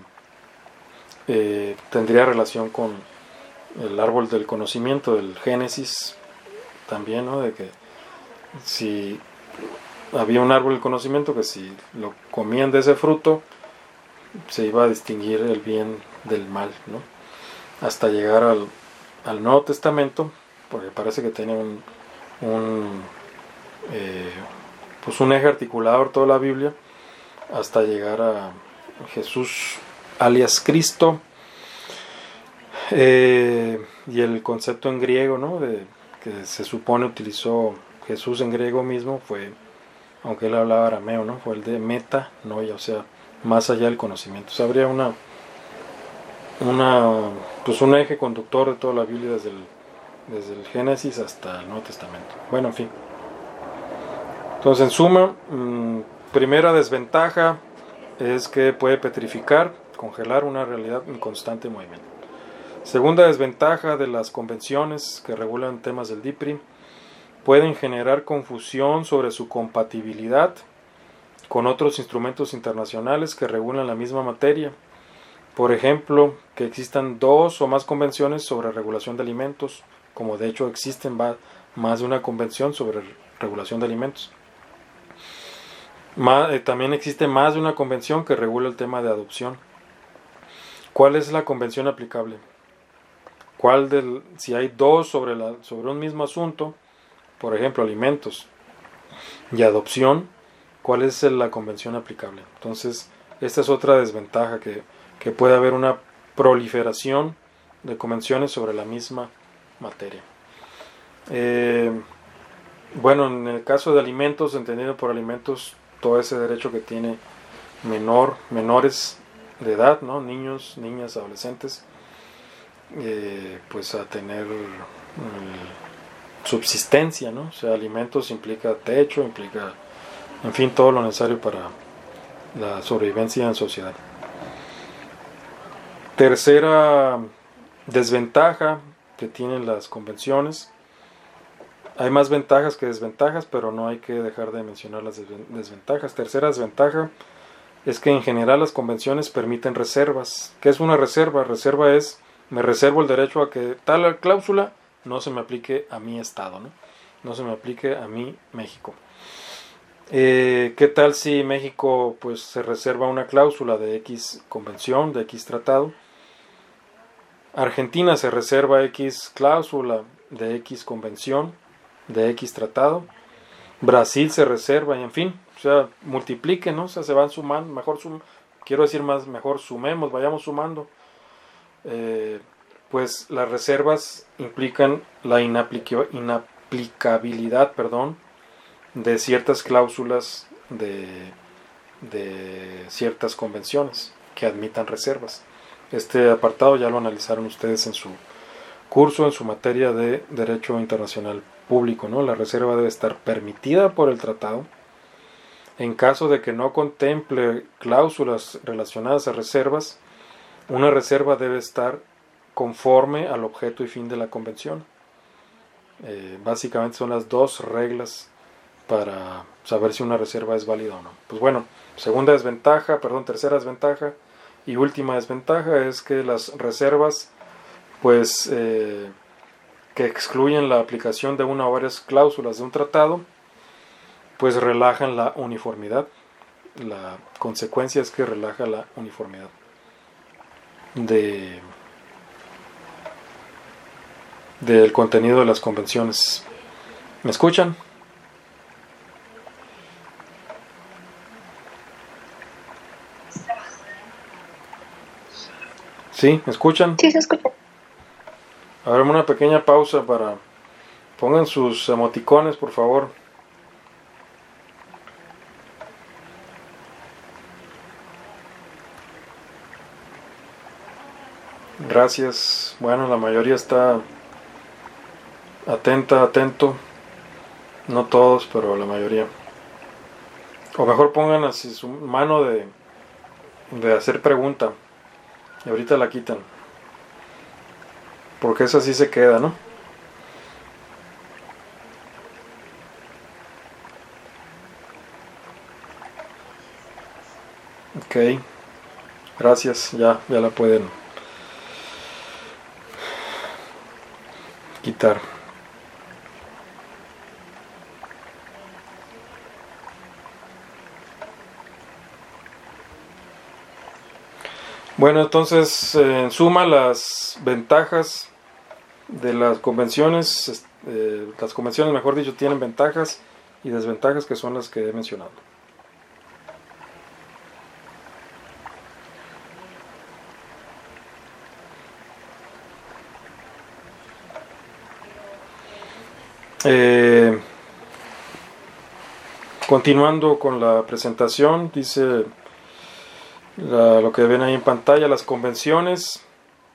eh, tendría relación con el árbol del conocimiento, del Génesis también, ¿no? De que si había un árbol del conocimiento, que si lo comían de ese fruto, se iba a distinguir el bien del mal, ¿no? Hasta llegar al, al Nuevo Testamento, porque parece que tiene un, un eh, pues un eje articulador toda la Biblia, hasta llegar a Jesús alias Cristo, eh, y el concepto en griego, ¿no? De, que se supone utilizó Jesús en griego mismo, fue, aunque él hablaba arameo, ¿no? Fue el de meta, noia, o sea, más allá del conocimiento. O sea, habría una, una, pues un eje conductor de toda la Biblia desde el, desde el Génesis hasta el Nuevo Testamento. Bueno, en fin. Entonces, en suma, mmm, primera desventaja es que puede petrificar, congelar una realidad en constante movimiento. Segunda desventaja de las convenciones que regulan temas del D I P R I: pueden generar confusión sobre su compatibilidad con otros instrumentos internacionales que regulan la misma materia. Por ejemplo, que existan dos o más convenciones sobre regulación de alimentos, como de hecho existen va, más de una convención sobre regulación de alimentos. Más, eh, también existe más de una convención que regula el tema de adopción. ¿Cuál es la convención aplicable? ¿Cuál del, si hay dos sobre, la, sobre un mismo asunto, por ejemplo, alimentos y adopción, ¿cuál es la convención aplicable? Entonces, esta es otra desventaja, que, que puede haber una proliferación de convenciones sobre la misma materia. Eh, bueno, en el caso de alimentos, entendido por alimentos todo ese derecho que tiene menor, menores de edad, ¿no? Niños, niñas, adolescentes, eh, pues a tener eh, subsistencia, ¿no? O sea, alimentos implica techo, implica, en fin, todo lo necesario para la sobrevivencia en sociedad. Tercera desventaja que tienen las convenciones. Hay más ventajas que desventajas, pero no hay que dejar de mencionar las desventajas. Tercera desventaja es que en general las convenciones permiten reservas. ¿Qué es una reserva? Reserva es, me reservo el derecho a que tal cláusula no se me aplique a mi estado, ¿no? No se me aplique a mi México. Eh, ¿Qué tal si México pues se reserva una cláusula de X convención, de X tratado? Argentina se reserva X cláusula de X convención, de X tratado. Brasil se reserva, y en fin, o sea, multipliquen, ¿no? O sea, se van sumando, mejor sum, quiero decir más, mejor sumemos, vayamos sumando. Eh, pues las reservas implican la inaplica, inaplicabilidad, perdón, de ciertas cláusulas de, de ciertas convenciones que admitan reservas. Este apartado ya lo analizaron ustedes en su curso, en su materia de Derecho Internacional Público, ¿no? La reserva debe estar permitida por el tratado. En caso de que no contemple cláusulas relacionadas a reservas, una reserva debe estar conforme al objeto y fin de la convención. Eh, básicamente son las dos reglas para saber si una reserva es válida o no. Pues bueno, segunda desventaja, perdón, tercera desventaja y última desventaja es que las reservas, pues, eh, que excluyen la aplicación de una o varias cláusulas de un tratado, pues relajan la uniformidad. La consecuencia es que relaja la uniformidad de del contenido de las convenciones. ¿Me escuchan? ¿Sí? ¿Me escuchan? Sí, se escucha. A ver, una pequeña pausa para... Pongan sus emoticones, por favor. Gracias. Bueno, la mayoría está atenta, atento. No todos, pero la mayoría. O mejor pongan así su mano de, de hacer pregunta. Y ahorita la quitan. Porque esa sí se queda, ¿no? Ok. Gracias. Ya, ya la pueden quitar. Bueno, entonces, eh, en suma, las ventajas de las convenciones, eh, las convenciones, mejor dicho, tienen ventajas y desventajas que son las que he mencionado. Eh, continuando con la presentación, dice la, lo que ven ahí en pantalla, las convenciones,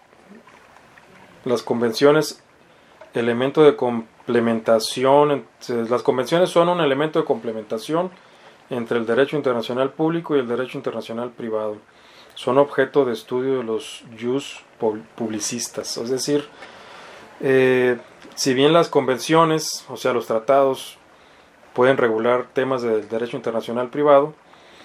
las convenciones, elemento de complementación, las convenciones son un elemento de complementación entre el derecho internacional público y el derecho internacional privado. Son objeto de estudio de los jus publicistas, es decir, eh, si bien las convenciones, o sea los tratados, pueden regular temas del derecho internacional privado,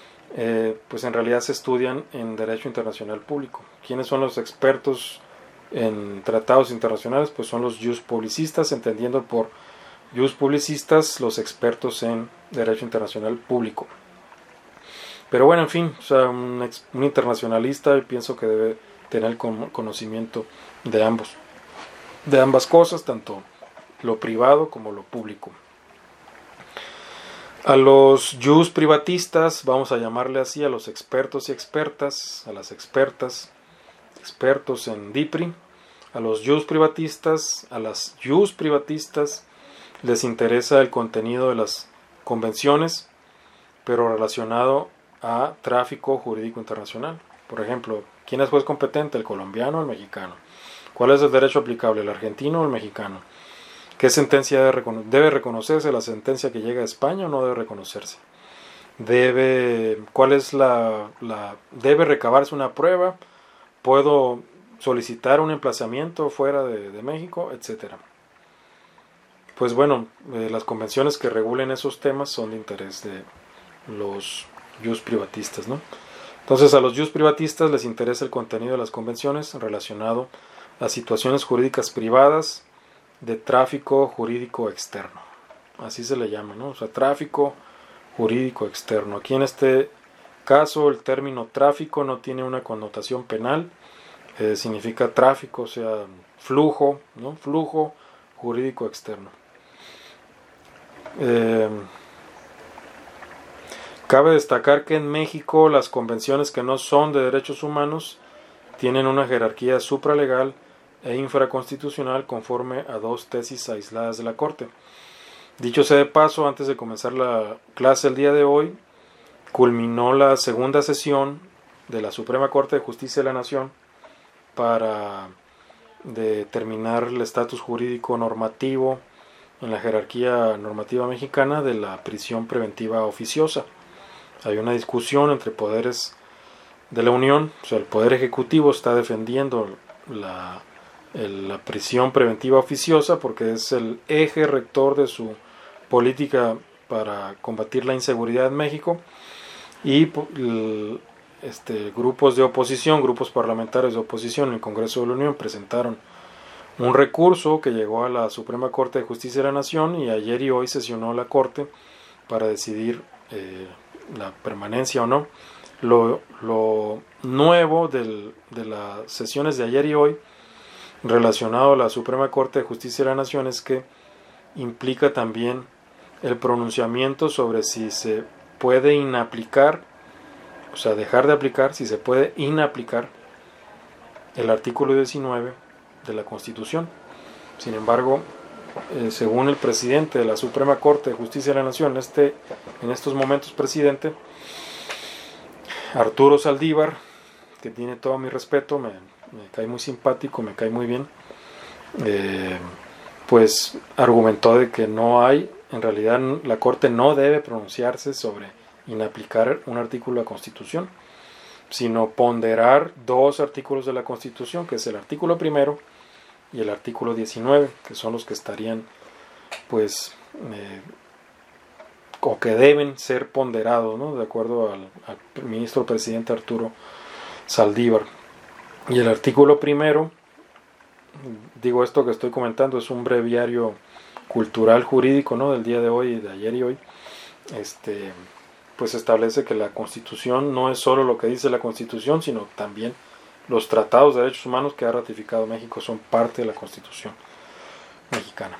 eh, pues en realidad se estudian en derecho internacional público. ¿Quiénes son los expertos en tratados internacionales, pues son los jus publicistas, entendiendo por jus publicistas los expertos en derecho internacional público. Pero bueno, en fin, o sea, un, ex, un internacionalista pienso que debe tener con, conocimiento de ambos, de ambas cosas, tanto lo privado como lo público. A los jus privatistas, vamos a llamarle así, a los expertos y expertas, a las expertas, expertos en DIPRI, a los jus privatistas, a las jus privatistas, les interesa el contenido de las convenciones, pero relacionado a tráfico jurídico internacional. Por ejemplo, ¿quién es juez competente? ¿El colombiano o el mexicano? ¿Cuál es el derecho aplicable? ¿El argentino o el mexicano? ¿Qué sentencia debe, recono- debe reconocerse? ¿La sentencia que llega a España o no debe reconocerse? Debe, ¿cuál es la, la debe recabarse una prueba? ¿Puedo solicitar un emplazamiento fuera de, de México? Etcétera. Pues bueno, eh, las convenciones que regulen esos temas son de interés de los jus privatistas, ¿no? Entonces a los jus privatistas les interesa el contenido de las convenciones relacionado a situaciones jurídicas privadas de tráfico jurídico externo. Así se le llama, ¿no? O sea, tráfico jurídico externo. Aquí en este caso el término tráfico no tiene una connotación penal, eh, significa tráfico, o sea, flujo, ¿no? Flujo jurídico externo. Eh, cabe destacar que en México las convenciones que no son de derechos humanos tienen una jerarquía supralegal e infraconstitucional conforme a dos tesis aisladas de la Corte. Dicho sea de paso, antes de comenzar la clase el día de hoy, culminó la segunda sesión de la Suprema Corte de Justicia de la Nación para determinar el estatus jurídico normativo en la jerarquía normativa mexicana de la prisión preventiva oficiosa. Hay una discusión entre poderes de la Unión, o sea, el Poder Ejecutivo está defendiendo la, el, la prisión preventiva oficiosa porque es el eje rector de su política para combatir la inseguridad en México, y el, este, grupos de oposición, grupos parlamentarios de oposición en el Congreso de la Unión presentaron un recurso que llegó a la Suprema Corte de Justicia de la Nación, y ayer y hoy sesionó la Corte para decidir eh, la permanencia o no. Lo, lo nuevo del, de las sesiones de ayer y hoy relacionado a la Suprema Corte de Justicia de la Nación es que implica también el pronunciamiento sobre si se puede inaplicar, o sea, dejar de aplicar, si se puede inaplicar el artículo diecinueve de la Constitución. Sin embargo, eh, según el presidente de la Suprema Corte de Justicia de la Nación, este, en estos momentos presidente, Arturo Saldívar, que tiene todo mi respeto, me, me cae muy simpático, me cae muy bien, eh, pues argumentó de que no hay, en realidad la Corte no debe pronunciarse sobre inaplicar un artículo de la Constitución, sino ponderar dos artículos de la Constitución, que es el artículo primero y el artículo diecinueve, que son los que estarían, pues, eh, o que deben ser ponderados, ¿no? De acuerdo al, al ministro presidente Arturo Saldívar. Y el artículo primero, digo, esto que estoy comentando es un breviario cultural jurídico, ¿no? Del día de hoy, de ayer y hoy, este, pues establece que la Constitución no es solo lo que dice la Constitución, sino también los tratados de derechos humanos que ha ratificado México son parte de la Constitución mexicana.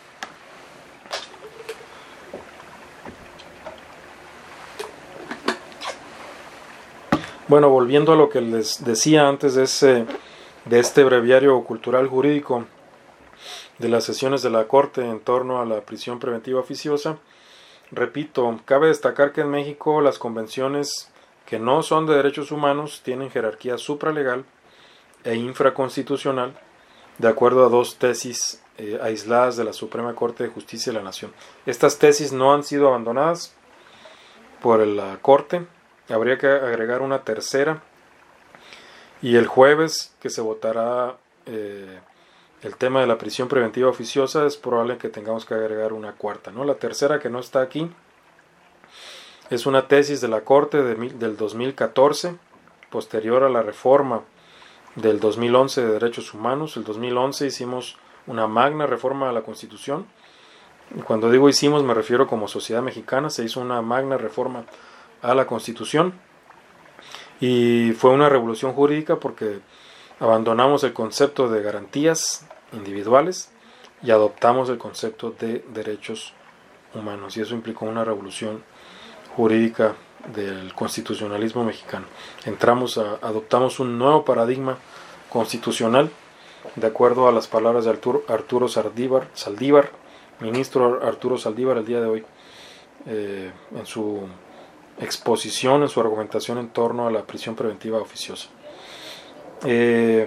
Bueno, volviendo a lo que les decía antes de, ese, de este breviario cultural jurídico de las sesiones de la Corte en torno a la prisión preventiva oficiosa, repito, cabe destacar que en México las convenciones que no son de derechos humanos tienen jerarquía supralegal e infraconstitucional, de acuerdo a dos tesis eh, aisladas de la Suprema Corte de Justicia de la Nación. Estas tesis no han sido abandonadas por la Corte, habría que agregar una tercera, y el jueves que se votará eh, el tema de la prisión preventiva oficiosa es probable que tengamos que agregar una cuarta, ¿no? La tercera, que no está aquí, es una tesis de la Corte de, del dos mil catorce, posterior a la reforma del dos mil once de Derechos Humanos. El dos mil once hicimos una magna reforma a la Constitución. Cuando digo hicimos me refiero como sociedad mexicana, se hizo una magna reforma a la Constitución y fue una revolución jurídica porque abandonamos el concepto de garantías individuales y adoptamos el concepto de derechos humanos, y eso implicó una revolución jurídica del constitucionalismo mexicano. Entramos a, adoptamos un nuevo paradigma constitucional de acuerdo a las palabras de Arturo, Arturo Saldívar, Saldívar, ministro Arturo Saldívar el día de hoy, eh, en su exposición, en su argumentación en torno a la prisión preventiva oficiosa. Eh,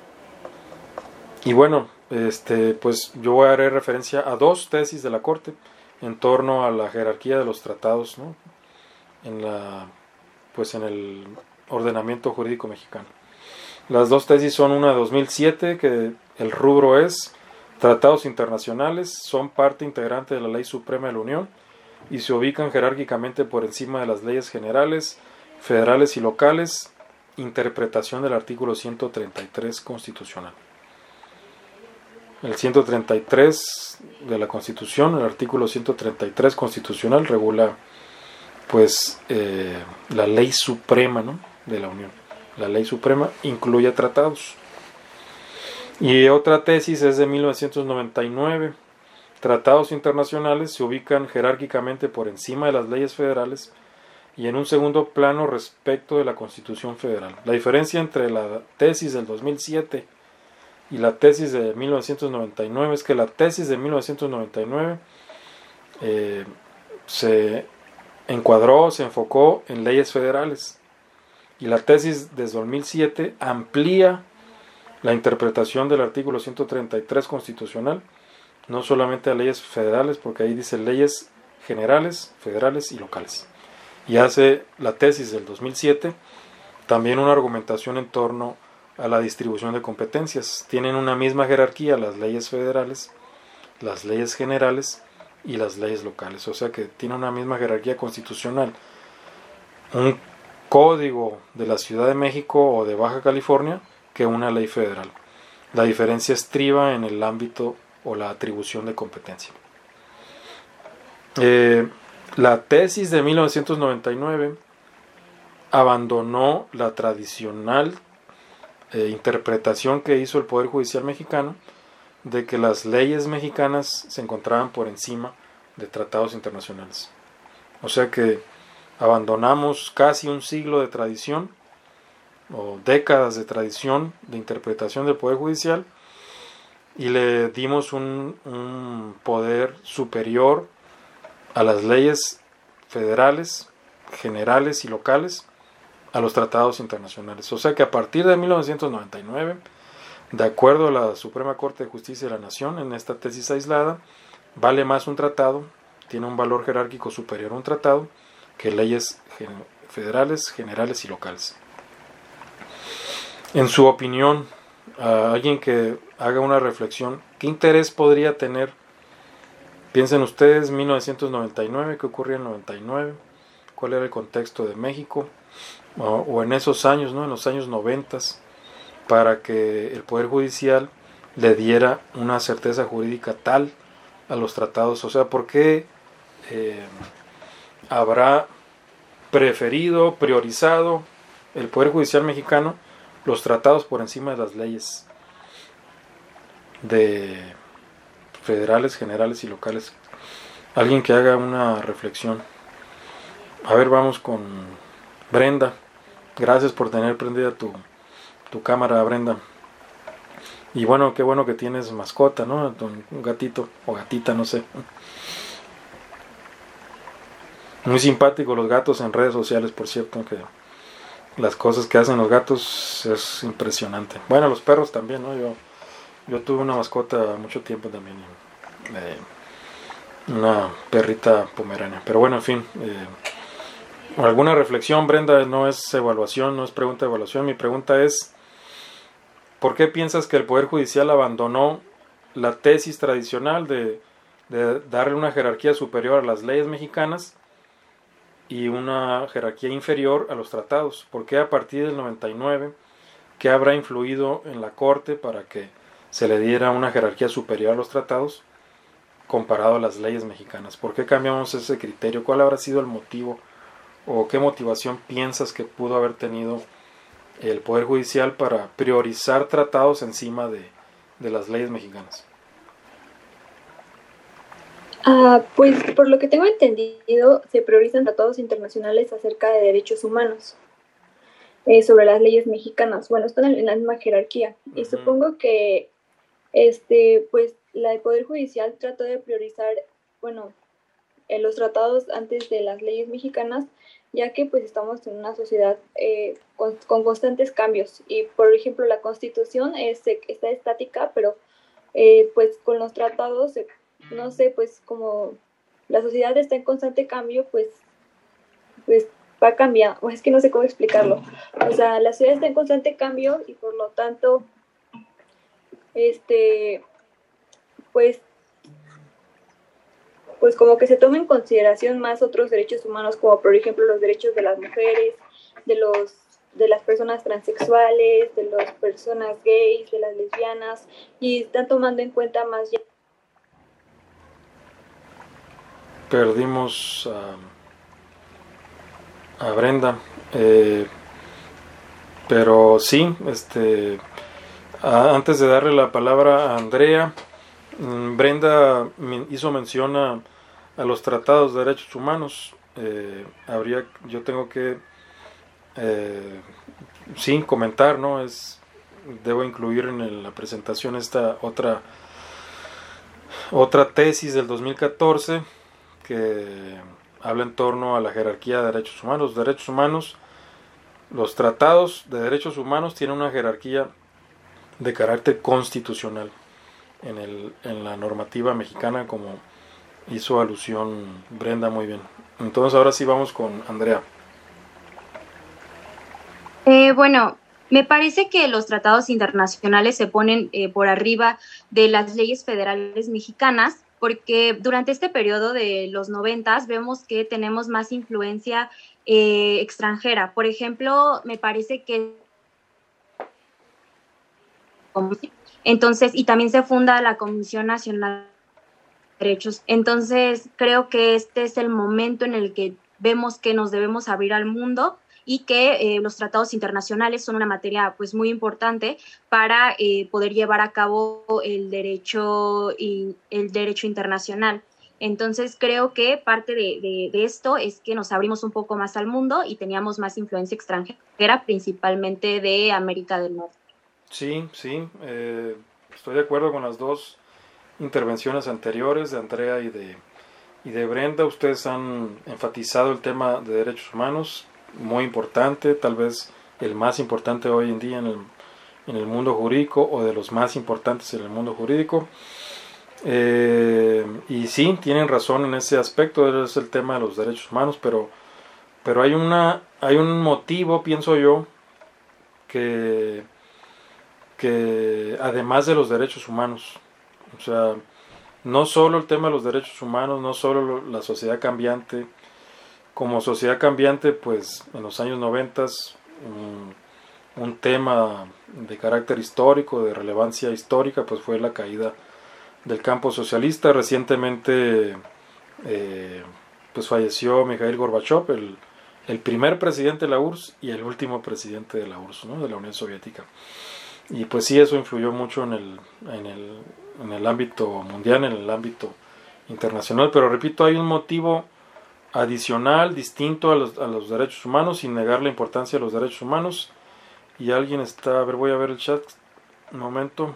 y bueno, este, pues yo voy a dar referencia a dos tesis de la Corte en torno a la jerarquía de los tratados, ¿no? en la, pues en el ordenamiento jurídico mexicano. Las dos tesis son una de dos mil siete, que el rubro es tratados internacionales, son parte integrante de la Ley Suprema de la Unión y se ubican jerárquicamente por encima de las leyes generales, federales y locales. Interpretación del artículo ciento treinta y tres constitucional. El ciento treinta y tres de la Constitución, el artículo ciento treinta y tres constitucional regula pues eh, la ley suprema, ¿no?, de la Unión. La ley suprema incluye tratados. Y otra tesis es de mil novecientos noventa y nueve. Tratados internacionales se ubican jerárquicamente por encima de las leyes federales y en un segundo plano respecto de la Constitución Federal. La diferencia entre la tesis del dos mil siete y la tesis de mil novecientos noventa y nueve es que la tesis de mil novecientos noventa y nueve eh, se encuadró, se enfocó en leyes federales, y la tesis de dos mil siete amplía la interpretación del artículo ciento treinta y tres constitucional, no solamente a leyes federales, porque ahí dice leyes generales, federales y locales. Y hace la tesis del dos mil siete también una argumentación en torno a la distribución de competencias. Tienen una misma jerarquía las leyes federales, las leyes generales y las leyes locales, o sea que tiene una misma jerarquía constitucional. Un código de la Ciudad de México o de Baja California que una ley federal. La diferencia estriba en el ámbito o la atribución de competencia. Eh, la tesis de mil novecientos noventa y nueve abandonó la tradicional eh, interpretación que hizo el Poder Judicial mexicano de que las leyes mexicanas se encontraban por encima de tratados internacionales. O sea que abandonamos casi un siglo de tradición o décadas de tradición de interpretación del Poder Judicial y le dimos un, un poder superior a las leyes federales, generales y locales, a los tratados internacionales. O sea que a partir de mil novecientos noventa y nueve, de acuerdo a la Suprema Corte de Justicia de la Nación, en esta tesis aislada, vale más un tratado, tiene un valor jerárquico superior a un tratado, que leyes federales, generales y locales. En su opinión, a alguien que haga una reflexión, ¿qué interés podría tener? Piensen ustedes, mil novecientos noventa y nueve, ¿qué ocurrió en noventa y nueve? ¿Cuál era el contexto de México? O, o en esos años, ¿no?, en los años noventas, para que el Poder Judicial le diera una certeza jurídica tal a los tratados. O sea, ¿por qué eh, habrá preferido, priorizado el Poder Judicial mexicano los tratados por encima de las leyes de federales, generales y locales? Alguien que haga una reflexión. A ver, vamos con Brenda. Gracias por tener prendida tu, tu cámara, Brenda. Y bueno, qué bueno que tienes mascota, ¿no? Un gatito o gatita, no sé. Muy simpáticos los gatos en redes sociales, por cierto, que las cosas que hacen los gatos es impresionante. Bueno, los perros también, ¿no? Yo, yo tuve una mascota mucho tiempo también, eh, una perrita pomerania. Pero bueno, en fin, eh, alguna reflexión, Brenda. No es evaluación, no es pregunta de evaluación. Mi pregunta es, ¿por qué piensas que el Poder Judicial abandonó la tesis tradicional de, de darle una jerarquía superior a las leyes mexicanas y una jerarquía inferior a los tratados? ¿Por qué a partir del noventa y nueve ¿qué habrá influido en la Corte para que se le diera una jerarquía superior a los tratados comparado a las leyes mexicanas? ¿Por qué cambiamos ese criterio? ¿Cuál habrá sido el motivo o qué motivación piensas que pudo haber tenido el Poder Judicial para priorizar tratados encima de, de las leyes mexicanas? Ah, pues por lo que tengo entendido, se priorizan tratados internacionales acerca de derechos humanos eh, sobre las leyes mexicanas. Bueno, están en la misma jerarquía. Y Uh-huh. supongo que este, pues la del Poder Judicial trató de priorizar, bueno, en los tratados antes de las leyes mexicanas, ya que pues estamos en una sociedad eh, con, con constantes cambios. Y por ejemplo, la Constitución es, está estática, pero eh, pues con los tratados, eh, no sé, pues como la sociedad está en constante cambio, pues, pues va a cambiar, o es que no sé cómo explicarlo. O sea, la sociedad está en constante cambio y por lo tanto, este, pues, pues como que se toma en consideración más otros derechos humanos, como por ejemplo los derechos de las mujeres, de los de las personas transexuales, de las personas gays, de las lesbianas, y están tomando en cuenta más ya. Perdimos a, a Brenda, eh, pero sí, este, a, antes de darle la palabra a Andrea, Brenda hizo mención a, a los tratados de derechos humanos. Eh, habría, yo tengo que eh, sí comentar, ¿no? Es, debo incluir en el, la presentación esta otra otra tesis del dos mil catorce que habla en torno a la jerarquía de derechos humanos. Los derechos humanos, los tratados de derechos humanos tienen una jerarquía de carácter constitucional en, el, en la normativa mexicana, como hizo alusión Brenda muy bien. Entonces ahora sí vamos con Andrea. Eh, bueno, me parece que los tratados internacionales se ponen eh, por arriba de las leyes federales mexicanas, porque durante este periodo de los noventas vemos que tenemos más influencia eh, extranjera. Por ejemplo, me parece que entonces, y también se funda la Comisión Nacional de Derechos. Entonces, creo que este es el momento en el que vemos que nos debemos abrir al mundo y que eh, los tratados internacionales son una materia pues muy importante para eh, poder llevar a cabo el derecho y el derecho internacional. Entonces creo que parte de, de, de esto es que nos abrimos un poco más al mundo y teníamos más influencia extranjera, principalmente de América del Norte. Sí, sí, eh, estoy de acuerdo con las dos intervenciones anteriores de Andrea y de, y de Brenda. Ustedes han enfatizado el tema de derechos humanos, muy importante, tal vez el más importante hoy en día en el, en el mundo jurídico, o de los más importantes en el mundo jurídico. Eh, y sí, tienen razón en ese aspecto, es el tema de los derechos humanos, pero, pero hay, una, hay un motivo, pienso yo, que, que además de los derechos humanos, o sea, no solo el tema de los derechos humanos, no solo la sociedad cambiante. Como sociedad cambiante, pues en los años noventas, un, un tema de carácter histórico, de relevancia histórica, pues fue la caída del campo socialista. Recientemente eh, pues falleció Mikhail Gorbachev, el, el primer presidente de la U R S S y el último presidente de la U R S S, ¿no? De la Unión Soviética. Y pues sí, eso influyó mucho en el, en el, en el ámbito mundial, en el ámbito internacional. Pero repito, hay un motivo adicional, distinto a los, a los derechos humanos, sin negar la importancia de los derechos humanos. Y alguien está, a ver, voy a ver el chat, un momento.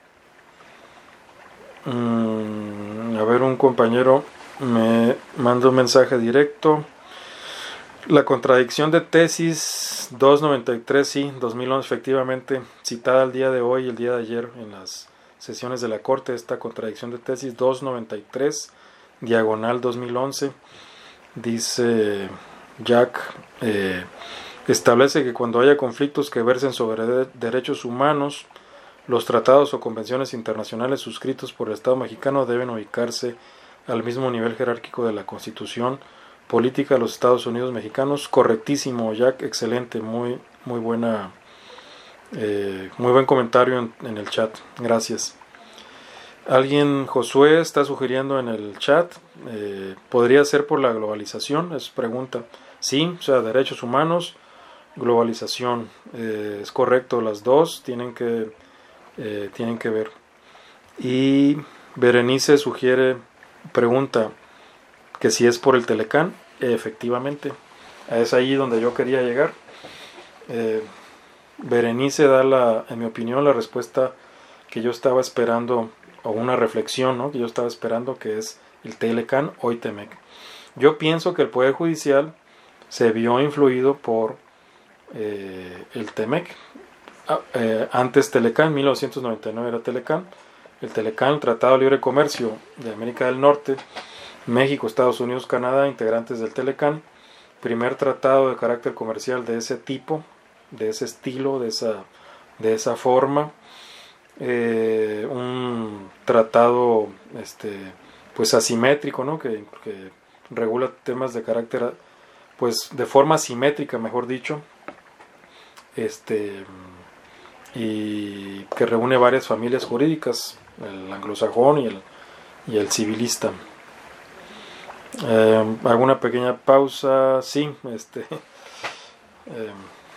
Mm, a ver, un compañero me manda un mensaje directo. La contradicción de tesis doscientos noventa y tres, sí, dos mil once, efectivamente, citada el día de hoy y el día de ayer en las sesiones de la Corte, esta contradicción de tesis doscientos noventa y tres, diagonal dos mil once. Dice Jack, eh, establece que cuando haya conflictos que versen sobre de- derechos humanos, los tratados o convenciones internacionales suscritos por el Estado mexicano deben ubicarse al mismo nivel jerárquico de la Constitución Política de los Estados Unidos Mexicanos. Correctísimo, Jack, excelente, muy, muy buena Eh, muy buen comentario en, en el chat, gracias. Alguien, Josué, está sugiriendo en el chat, eh, ¿podría ser por la globalización? Es pregunta. Sí, o sea, derechos humanos, globalización, eh, es correcto, las dos tienen que, eh, tienen que ver. Y Berenice sugiere, pregunta, que si es por el Telecán. Efectivamente, es ahí donde yo quería llegar. eh, Berenice da, la, en mi opinión, la respuesta que yo estaba esperando, o una reflexión, ¿no?, que yo estaba esperando, que es el Telecán, hoy Temec. Yo pienso que el Poder Judicial se vio influido por eh, el Temec. Ah, eh, antes Telecán, mil novecientos noventa y nueve era Telecán. El Telecán, el Tratado de Libre Comercio de América del Norte, México, Estados Unidos, Canadá, integrantes del Telecán. Primer tratado de carácter comercial de ese tipo, de ese estilo, de esa, de esa forma. Eh, un tratado este, pues asimétrico, ¿no?, que, que regula temas de carácter, pues de forma asimétrica, mejor dicho, este, y que reúne varias familias jurídicas, el anglosajón y el, y el civilista. Eh, alguna pequeña pausa, sí, este, eh,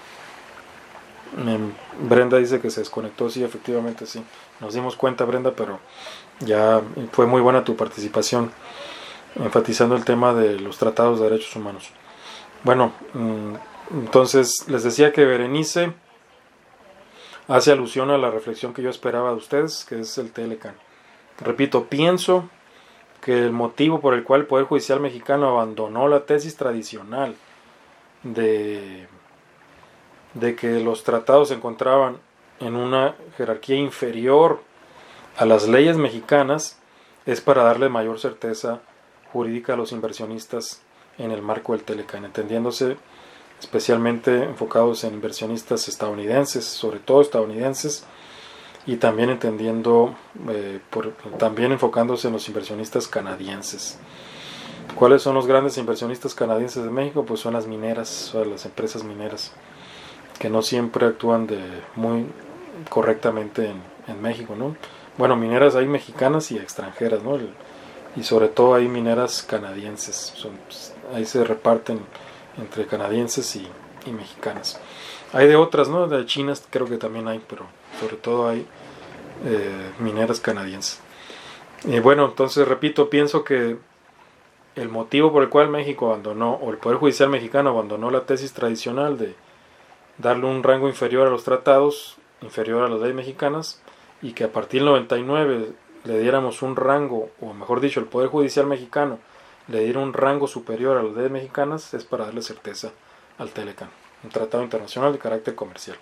Brenda dice que se desconectó, sí, efectivamente, sí, nos dimos cuenta, Brenda, pero ya fue muy buena tu participación, enfatizando el tema de los tratados de derechos humanos. Bueno, entonces les decía que Berenice hace alusión a la reflexión que yo esperaba de ustedes, que es el Telecán. Repito, pienso que el motivo por el cual el Poder Judicial mexicano abandonó la tesis tradicional de, de que los tratados se encontraban en una jerarquía inferior a las leyes mexicanas es para darle mayor certeza jurídica a los inversionistas en el marco del Telecán, entendiéndose especialmente enfocados en inversionistas estadounidenses, sobre todo estadounidenses, y también entendiendo, eh, por, también enfocándose en los inversionistas canadienses. ¿Cuáles son los grandes inversionistas canadienses de México? Pues son las mineras, o sea, las empresas mineras, que no siempre actúan de muy correctamente en, en México, ¿no? Bueno, mineras hay mexicanas y extranjeras, ¿no? El, y sobre todo hay mineras canadienses, son, pues, ahí se reparten entre canadienses y, y mexicanas. Hay de otras, ¿no? De chinas creo que también hay, pero sobre todo hay eh, mineras canadienses. Y bueno, entonces repito, pienso que el motivo por el cual México abandonó, o el Poder Judicial mexicano abandonó la tesis tradicional de darle un rango inferior a los tratados, inferior a las leyes mexicanas, y que a partir del noventa y nueve le diéramos un rango, o mejor dicho, el Poder Judicial mexicano le diera un rango superior a las leyes mexicanas, es para darle certeza al Telecán, un tratado internacional de carácter comercial.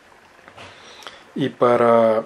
Y para...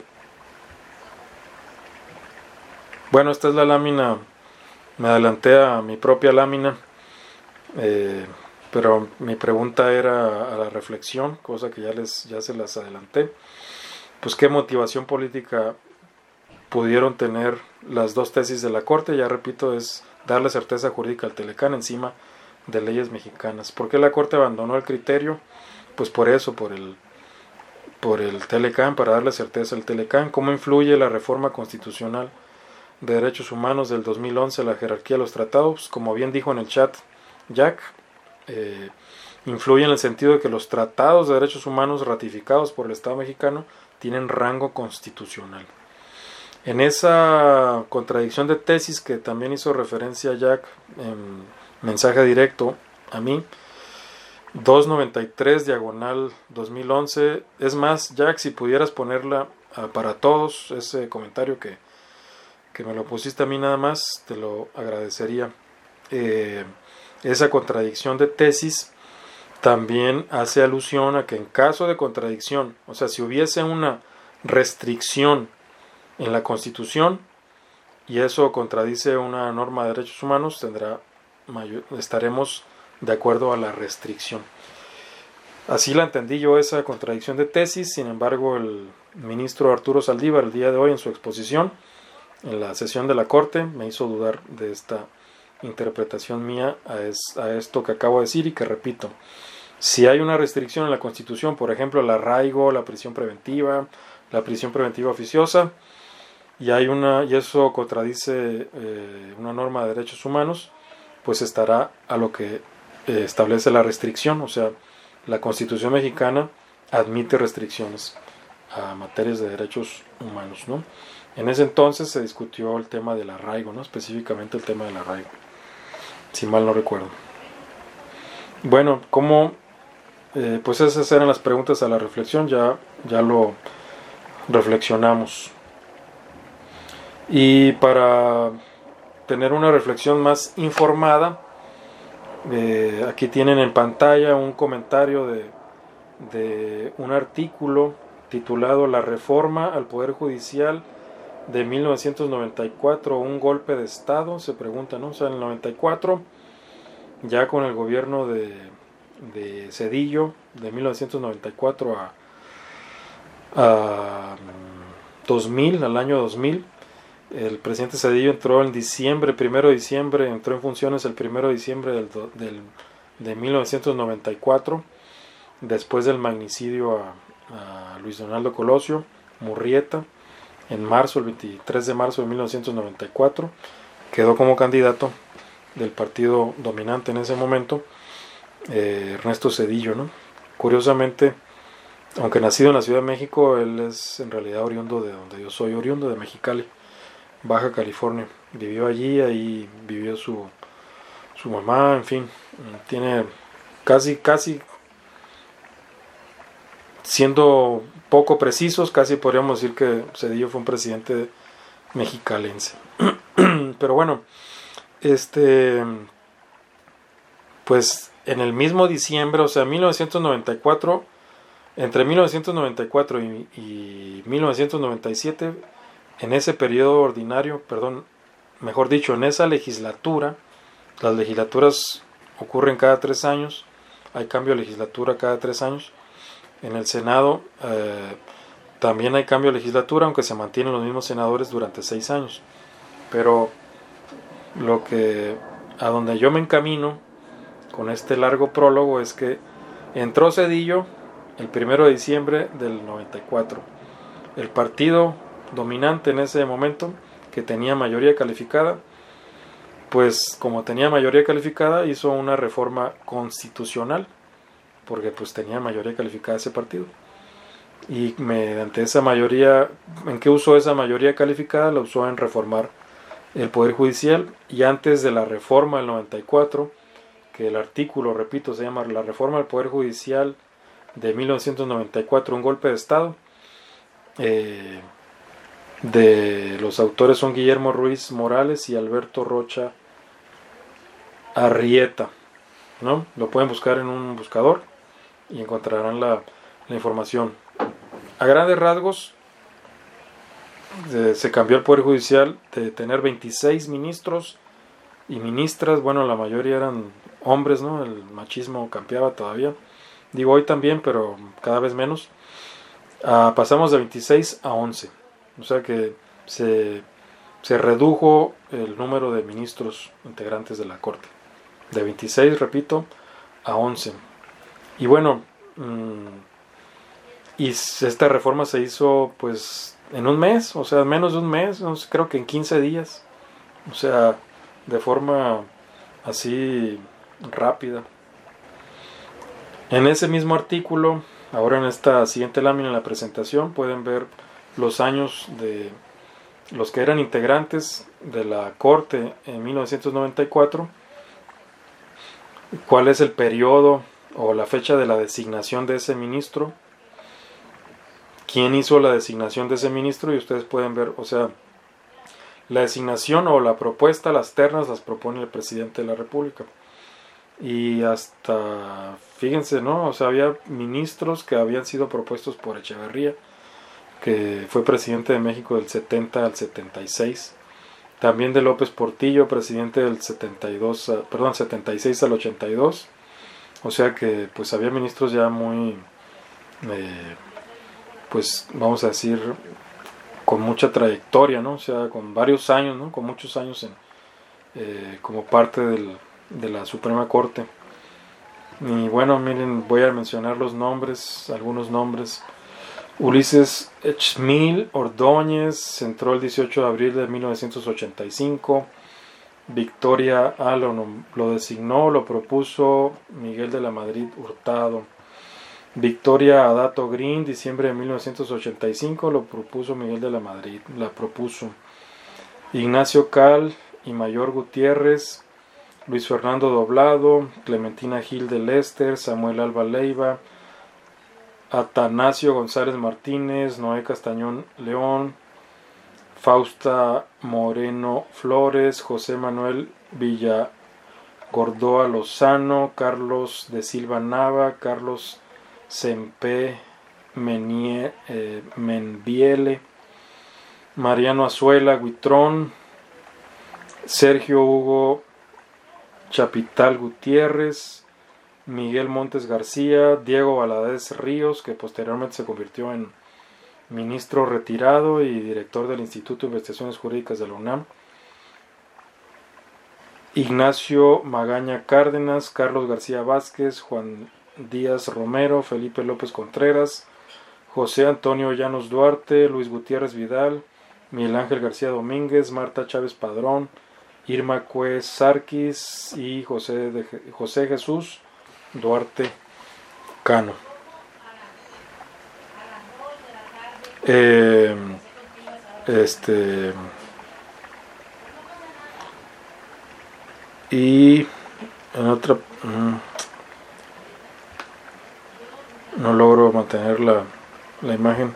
Bueno, esta es la lámina, me adelanté a mi propia lámina, eh, pero mi pregunta era a la reflexión, cosa que ya, les, ya se las adelanté. Pues qué motivación política pudieron tener las dos tesis de la Corte, ya repito, es darle certeza jurídica al Telecán encima de leyes mexicanas. ¿Por qué la Corte abandonó el criterio? Pues por eso, por el, por el Telecán, para darle certeza al Telecán. ¿Cómo influye la reforma constitucional de derechos humanos del dos mil once a la jerarquía de los tratados? Como bien dijo en el chat Jack, eh, influye en el sentido de que los tratados de derechos humanos ratificados por el Estado mexicano tienen rango constitucional. En esa contradicción de tesis que también hizo referencia Jack en mensaje directo a mí, doscientos noventa y tres diagonal dos mil once, es más, Jack, si pudieras ponerla uh, para todos, ese comentario que, que me lo pusiste a mí nada más, te lo agradecería. Eh, esa contradicción de tesis también hace alusión a que en caso de contradicción, o sea, si hubiese una restricción en la Constitución y eso contradice una norma de derechos humanos, tendrá mayor, estaremos de acuerdo a la restricción. Así la entendí yo, esa contradicción de tesis. Sin embargo, el ministro Arturo Saldívar el día de hoy en su exposición en la sesión de la Corte me hizo dudar de esta interpretación mía a, es, a esto que acabo de decir y que repito, Si hay una restricción en la Constitución, por ejemplo, el arraigo, la prisión preventiva, la prisión preventiva oficiosa, y hay una y eso contradice eh, una norma de derechos humanos, pues estará a lo que eh, establece la restricción. O sea, la Constitución mexicana admite restricciones a materias de derechos humanos, ¿no? En ese entonces se discutió el tema del arraigo, ¿no? Específicamente el tema del arraigo, si mal no recuerdo. Bueno, como eh, pues esas eran las preguntas a la reflexión, ya, ya lo reflexionamos. Y para tener una reflexión más informada, eh, aquí tienen en pantalla un comentario de, de un artículo titulado La reforma al Poder Judicial de mil novecientos noventa y cuatro, un golpe de Estado, se pregunta, ¿no? O sea, en el noventa y cuatro, ya con el gobierno de, de Zedillo, de mil novecientos noventa y cuatro a, a dos mil, al año dos mil, el presidente Zedillo entró en diciembre, primero de diciembre, entró en funciones el primero de diciembre del, del, de mil novecientos noventa y cuatro, después del magnicidio a, a Luis Donaldo Colosio Murrieta, en marzo, el veintitrés de marzo de mil novecientos noventa y cuatro, quedó como candidato del partido dominante en ese momento, eh, Ernesto Zedillo, ¿no? Curiosamente, aunque nacido en la Ciudad de México, él es en realidad oriundo de donde yo soy, oriundo de Mexicali, Baja California. Vivió allí, ahí vivió su, su mamá, en fin, tiene casi, casi, siendo poco precisos, casi podríamos decir que Zedillo fue un presidente mexicalense. Pero bueno, este, pues en el mismo diciembre, o sea, mil novecientos noventa y cuatro, entre mil novecientos noventa y cuatro y, y mil novecientos noventa y siete, en ese periodo ordinario, perdón, mejor dicho, en esa legislatura, las legislaturas ocurren cada tres años, hay cambio de legislatura cada tres años. En el Senado eh, también hay cambio de legislatura, aunque se mantienen los mismos senadores durante seis años. Pero lo que a donde yo me encamino con este largo prólogo es que entró Zedillo el primero de diciembre del noventa y cuatro. El partido dominante en ese momento, que tenía mayoría calificada, pues como tenía mayoría calificada, hizo una reforma constitucional, porque pues tenía mayoría calificada ese partido. Y mediante esa mayoría, ¿en qué usó esa mayoría calificada? La usó en reformar el Poder Judicial. Y antes de la reforma del noventa y cuatro, que el artículo, repito, se llama La reforma del Poder Judicial de mil novecientos noventa y cuatro, un golpe de Estado, eh, de los autores son Guillermo Ruiz Morales y Alberto Rocha Arrieta, ¿no? Lo pueden buscar en un buscador y encontrarán la, la información. A grandes rasgos, eh, se cambió el Poder Judicial de tener veintiséis ministros y ministras, bueno, la mayoría eran hombres, ¿no? El machismo campeaba todavía, digo hoy también, pero cada vez menos. Ah, pasamos de veintiséis a once, o sea que se, se redujo el número de ministros integrantes de la Corte, de veintiséis, repito, a once. Y bueno, mmm, y esta reforma se hizo pues en un mes, o sea, menos de un mes, no sé, creo que en quince días, o sea, de forma así rápida. En ese mismo artículo, ahora en esta siguiente lámina en la presentación, pueden ver los años de los que eran integrantes de la Corte en mil novecientos noventa y cuatro, cuál es el periodo o la fecha de la designación de ese ministro, quién hizo la designación de ese ministro, y ustedes pueden ver, o sea, la designación o la propuesta, las ternas las propone el presidente de la República. Y hasta, fíjense, ¿no? O sea, había ministros que habían sido propuestos por Echeverría, que fue presidente de México del setenta al setenta y seis. También de López Portillo, presidente del setenta y dos, perdón, setenta y seis al ochenta y dos. O sea que pues había ministros ya muy, eh, pues vamos a decir, con mucha trayectoria, ¿no? O sea, con varios años, ¿no? Con muchos años en, eh, como parte del, de la Suprema Corte. Y bueno, miren, voy a mencionar los nombres, algunos nombres. Ulises Echmil Ordóñez entró el dieciocho de abril de mil novecientos ochenta y cinco. Victoria A lo, lo designó, lo propuso Miguel de la Madrid Hurtado. Victoria Adato Green, diciembre de mil novecientos ochenta y cinco, lo propuso Miguel de la Madrid, la propuso. Ignacio Cal y Mayor Gutiérrez, Luis Fernando Doblado, Clementina Gil de Lester, Samuel Alba Leiva, Atanasio González Martínez, Noé Castañón León, Fausta Moreno Flores, José Manuel Villagordoa Lozano, Carlos de Silva Nava, Carlos Sempe Menie, eh, Menviele, Mariano Azuela Guitrón, Sergio Hugo Chapital Gutiérrez, Miguel Montes García, Diego Valadez Ríos, que posteriormente se convirtió en ministro retirado y director del Instituto de Investigaciones Jurídicas de la UNAM, Ignacio Magaña Cárdenas, Carlos García Vázquez, Juan Díaz Romero, Felipe López Contreras, José Antonio Llanos Duarte, Luis Gutiérrez Vidal, Miguel Ángel García Domínguez, Marta Chávez Padrón, Irma Cuez Sarquis y José, de, José Jesús Duarte Cano. Eh, este y en otra no logro mantener la, la imagen.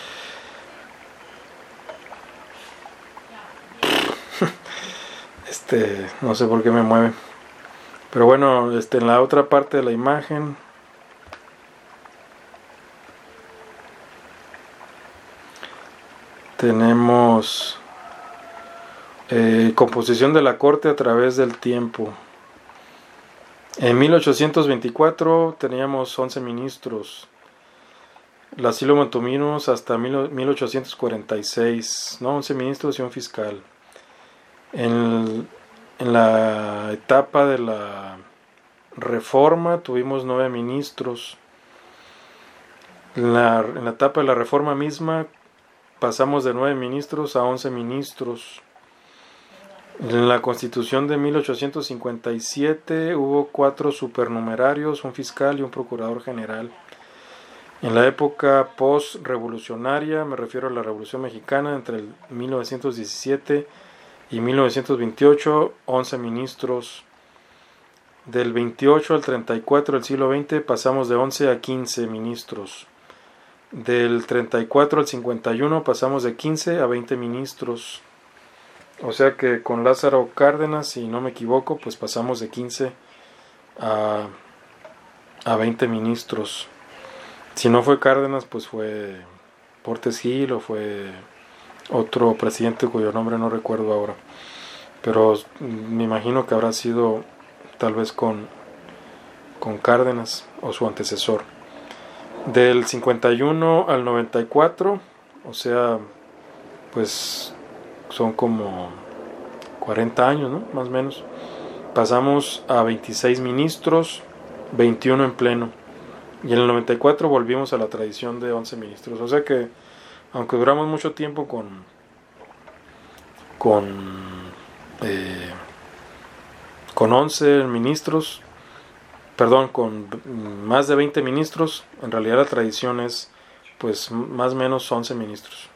Este, no sé por qué me mueve. Pero bueno, este, en la otra parte de la imagen tenemos eh, composición de la corte a través del tiempo. En mil ochocientos veinticuatro teníamos once ministros. Así lo mantuvimos hasta mil ochocientos cuarenta y seis, ¿no? once ministros y un fiscal. En, el, en la etapa de la reforma tuvimos nueve ministros. En la, en la etapa de la reforma misma pasamos de nueve ministros a once ministros. En la Constitución de mil ochocientos cincuenta y siete hubo cuatro supernumerarios, un fiscal y un procurador general. En la época post-revolucionaria, me refiero a la Revolución Mexicana, entre el mil novecientos diecisiete y mil novecientos veintiocho, once ministros. Del veintiocho al treinta y cuatro del siglo veinte pasamos de once a quince ministros. Del treinta y cuatro al cincuenta y uno pasamos de quince a veinte ministros. O sea que con Lázaro Cárdenas, si no me equivoco, pues pasamos de quince a, a veinte ministros. Si no fue Cárdenas, pues fue Portes Gil o fue otro presidente cuyo nombre no recuerdo ahora. Pero me imagino que habrá sido tal vez con, con Cárdenas o su antecesor. Del cincuenta y uno al noventa y cuatro, o sea, pues son como cuarenta años, ¿no? Más o menos. Pasamos a veintiséis ministros, veintiuno en pleno. Y en el noventa y cuatro volvimos a la tradición de once ministros. O sea que, aunque duramos mucho tiempo con, con, eh, con once ministros, perdón, con más de veinte ministros, en realidad la tradición es, pues, más o menos once ministros.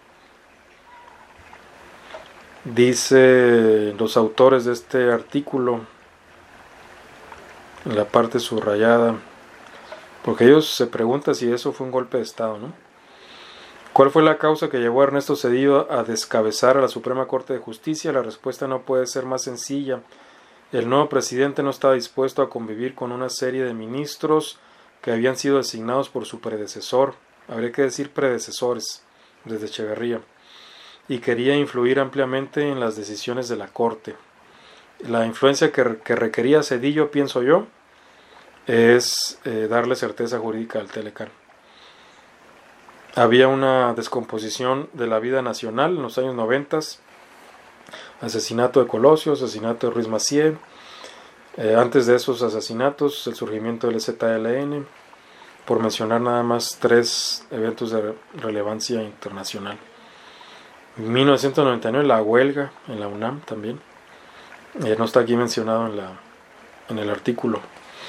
Dice los autores de este artículo, en la parte subrayada, porque ellos se preguntan si eso fue un golpe de Estado, ¿no? ¿Cuál fue la causa que llevó a Ernesto Zedillo a descabezar a la Suprema Corte de Justicia? La respuesta no puede ser más sencilla. El nuevo presidente no estaba dispuesto a convivir con una serie de ministros que habían sido designados por su predecesor, habría que decir predecesores, desde Echeverría, y quería influir ampliamente en las decisiones de la Corte. La influencia que, que requería Zedillo, pienso yo, es eh, darle certeza jurídica al Telecán. Había una descomposición de la vida nacional en los años noventas, asesinato de Colosio, asesinato de Ruiz Massieu, Eh, antes de esos asesinatos, el surgimiento del Z L N, por mencionar nada más tres eventos de relevancia internacional. En mil novecientos noventa y nueve, la huelga en la UNAM también. Eh, no está aquí mencionado en, la, en el artículo.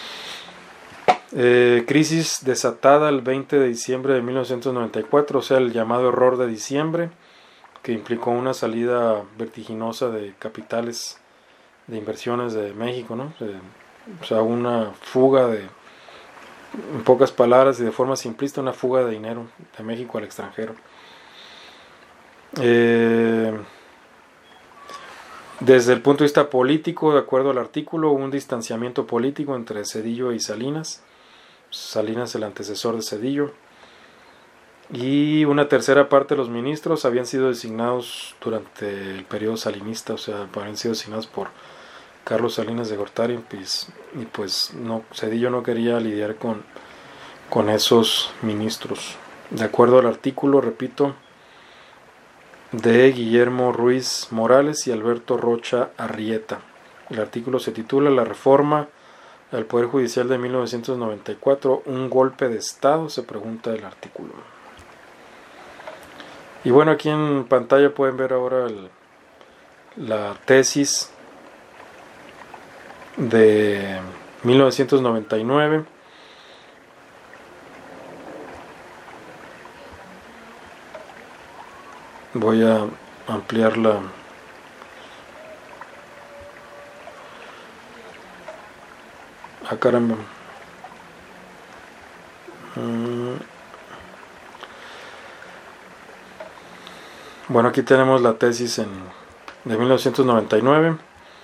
Eh, crisis desatada el veinte de diciembre de mil novecientos noventa y cuatro, o sea, el llamado error de diciembre, que implicó una salida vertiginosa de capitales de inversiones de México, ¿no? Eh, o sea, una fuga de, en pocas palabras y de forma simplista, una fuga de dinero de México al extranjero. Eh, desde el punto de vista político, de acuerdo al artículo, hubo un distanciamiento político entre Zedillo y Salinas. Salinas, el antecesor de Zedillo, y una tercera parte de los ministros habían sido designados durante el periodo salinista, o sea, habían sido designados por Carlos Salinas de Gortari, pues, y pues no, Zedillo no quería lidiar con, con esos ministros. De acuerdo al artículo, repito, de Guillermo Ruiz Morales y Alberto Rocha Arrieta. El artículo se titula La reforma al Poder Judicial de mil novecientos noventa y cuatro, un golpe de Estado, se pregunta el artículo. Y bueno, aquí en pantalla pueden ver ahora el, la tesis de mil novecientos noventa y nueve. Voy a ampliarla. Ah, caramba. Mm. Bueno, aquí tenemos la tesis en, de mil novecientos noventa y nueve.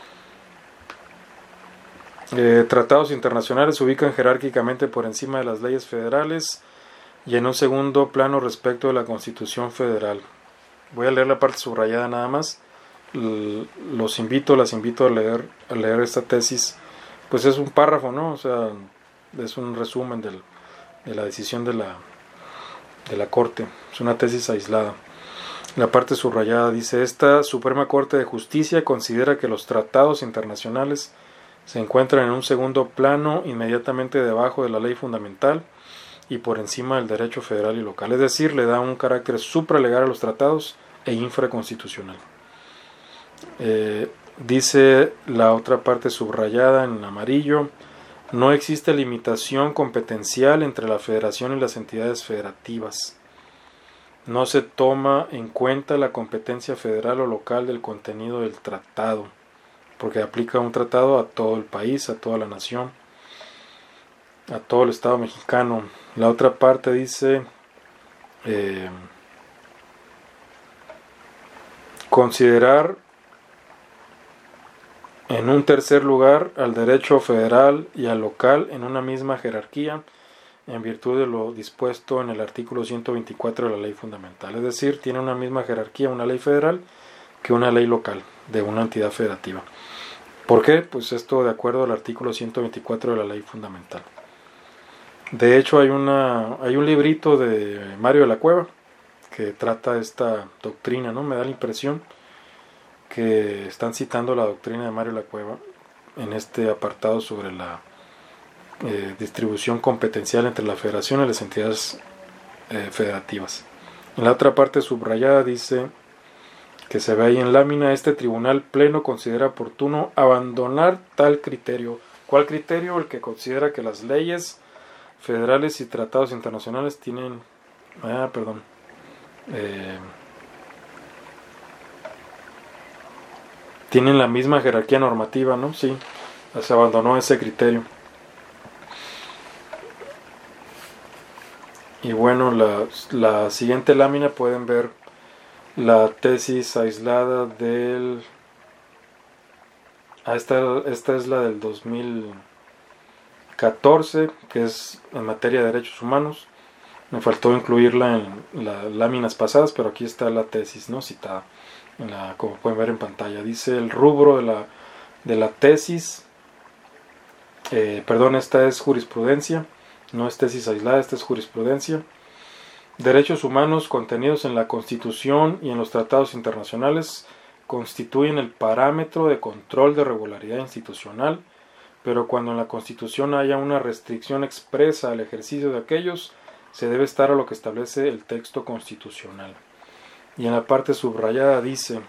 Eh, tratados internacionales se ubican jerárquicamente por encima de las leyes federales y en un segundo plano respecto de la Constitución Federal. Voy a leer la parte subrayada nada más. L- los invito, las invito a leer, a leer esta tesis. Pues es un párrafo, ¿no? O sea, es un resumen del, de la decisión de la, de la Corte. Es una tesis aislada. La parte subrayada dice: esta Suprema Corte de Justicia considera que los tratados internacionales se encuentran en un segundo plano inmediatamente debajo de la ley fundamental y por encima del derecho federal y local. Es decir, le da un carácter supralegal a los tratados e infraconstitucional. Eh, dice la otra parte subrayada en amarillo: no existe limitación competencial entre la federación y las entidades federativas. No se toma en cuenta la competencia federal o local del contenido del tratado, porque aplica un tratado a todo el país, a toda la nación, a todo el Estado mexicano. La otra parte dice: eh, considerar en un tercer lugar al derecho federal y al local en una misma jerarquía, en virtud de lo dispuesto en el artículo ciento veinticuatro de la ley fundamental. Es decir, tiene una misma jerarquía una ley federal que una ley local de una entidad federativa. ¿Por qué? Pues esto de acuerdo al artículo ciento veinticuatro de la ley fundamental. De hecho, hay, una, hay un librito de Mario de la Cueva que trata esta doctrina, ¿no? Me da la impresión que están citando la doctrina de Mario de la Cueva en este apartado sobre la Eh, distribución competencial entre la federación y las entidades eh, federativas. En la otra parte subrayada dice, que se ve ahí en lámina: este tribunal pleno considera oportuno abandonar tal criterio. ¿Cuál criterio? El que considera que las leyes federales y tratados internacionales tienen ah, perdón eh, tienen la misma jerarquía normativa, ¿no? Sí, se abandonó ese criterio. Y bueno, la, la siguiente lámina pueden ver la tesis aislada del... Ah, esta, esta es la del dos mil catorce, que es en materia de derechos humanos. Me faltó incluirla en las láminas pasadas, pero aquí está la tesis, ¿no? Citada, en la, como pueden ver en pantalla. Dice el rubro de la, de la tesis, eh, perdón, esta es jurisprudencia. No es tesis aislada, esta es jurisprudencia. Derechos humanos contenidos en la Constitución y en los tratados internacionales constituyen el parámetro de control de regularidad institucional pero cuando en la Constitución haya una restricción expresa al ejercicio de aquellos, se debe estar a lo que establece el texto constitucional. Y en la parte subrayada dice: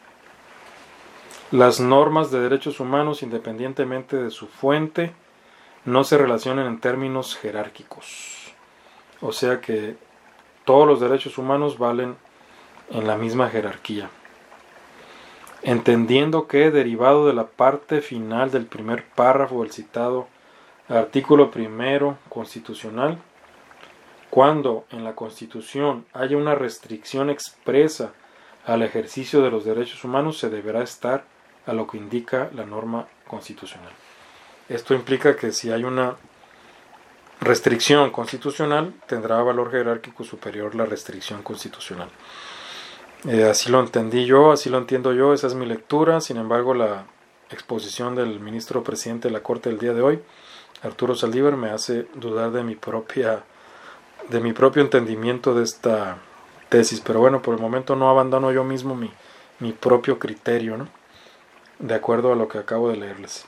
las normas de derechos humanos, independientemente de su fuente, no se relacionan en términos jerárquicos. O sea que todos los derechos humanos valen en la misma jerarquía. Entendiendo que, derivado de la parte final del primer párrafo del citado artículo primero constitucional, cuando en la Constitución haya una restricción expresa al ejercicio de los derechos humanos, se deberá estar a lo que indica la norma constitucional. Esto implica que si hay una restricción constitucional, tendrá valor jerárquico superior la restricción constitucional. Eh, así lo entendí yo, así lo entiendo yo, esa es mi lectura. Sin embargo, la exposición del ministro presidente de la Corte del día de hoy, Arturo Saldívar, me hace dudar de mi propia de mi propio entendimiento de esta tesis. Pero bueno, por el momento no abandono yo mismo mi, mi propio criterio, ¿no?, de acuerdo a lo que acabo de leerles.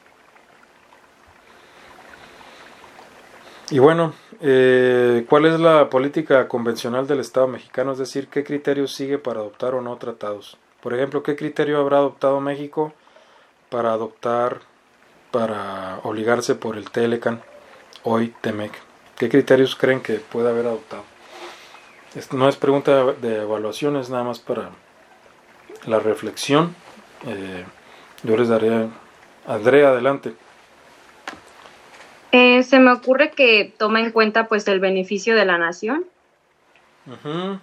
Y bueno, eh, ¿cuál es la política convencional del Estado mexicano? Es decir, ¿qué criterios sigue para adoptar o no tratados? Por ejemplo, ¿qué criterio habrá adoptado México para adoptar, para obligarse por el Telecan, hoy Temec? ¿Qué criterios creen que puede haber adoptado? Esto no es pregunta de evaluación, es nada más para la reflexión. Eh, yo les daré, Andrea, adelante. Eh, se me ocurre que toma en cuenta pues el beneficio de la nación. Uh-huh.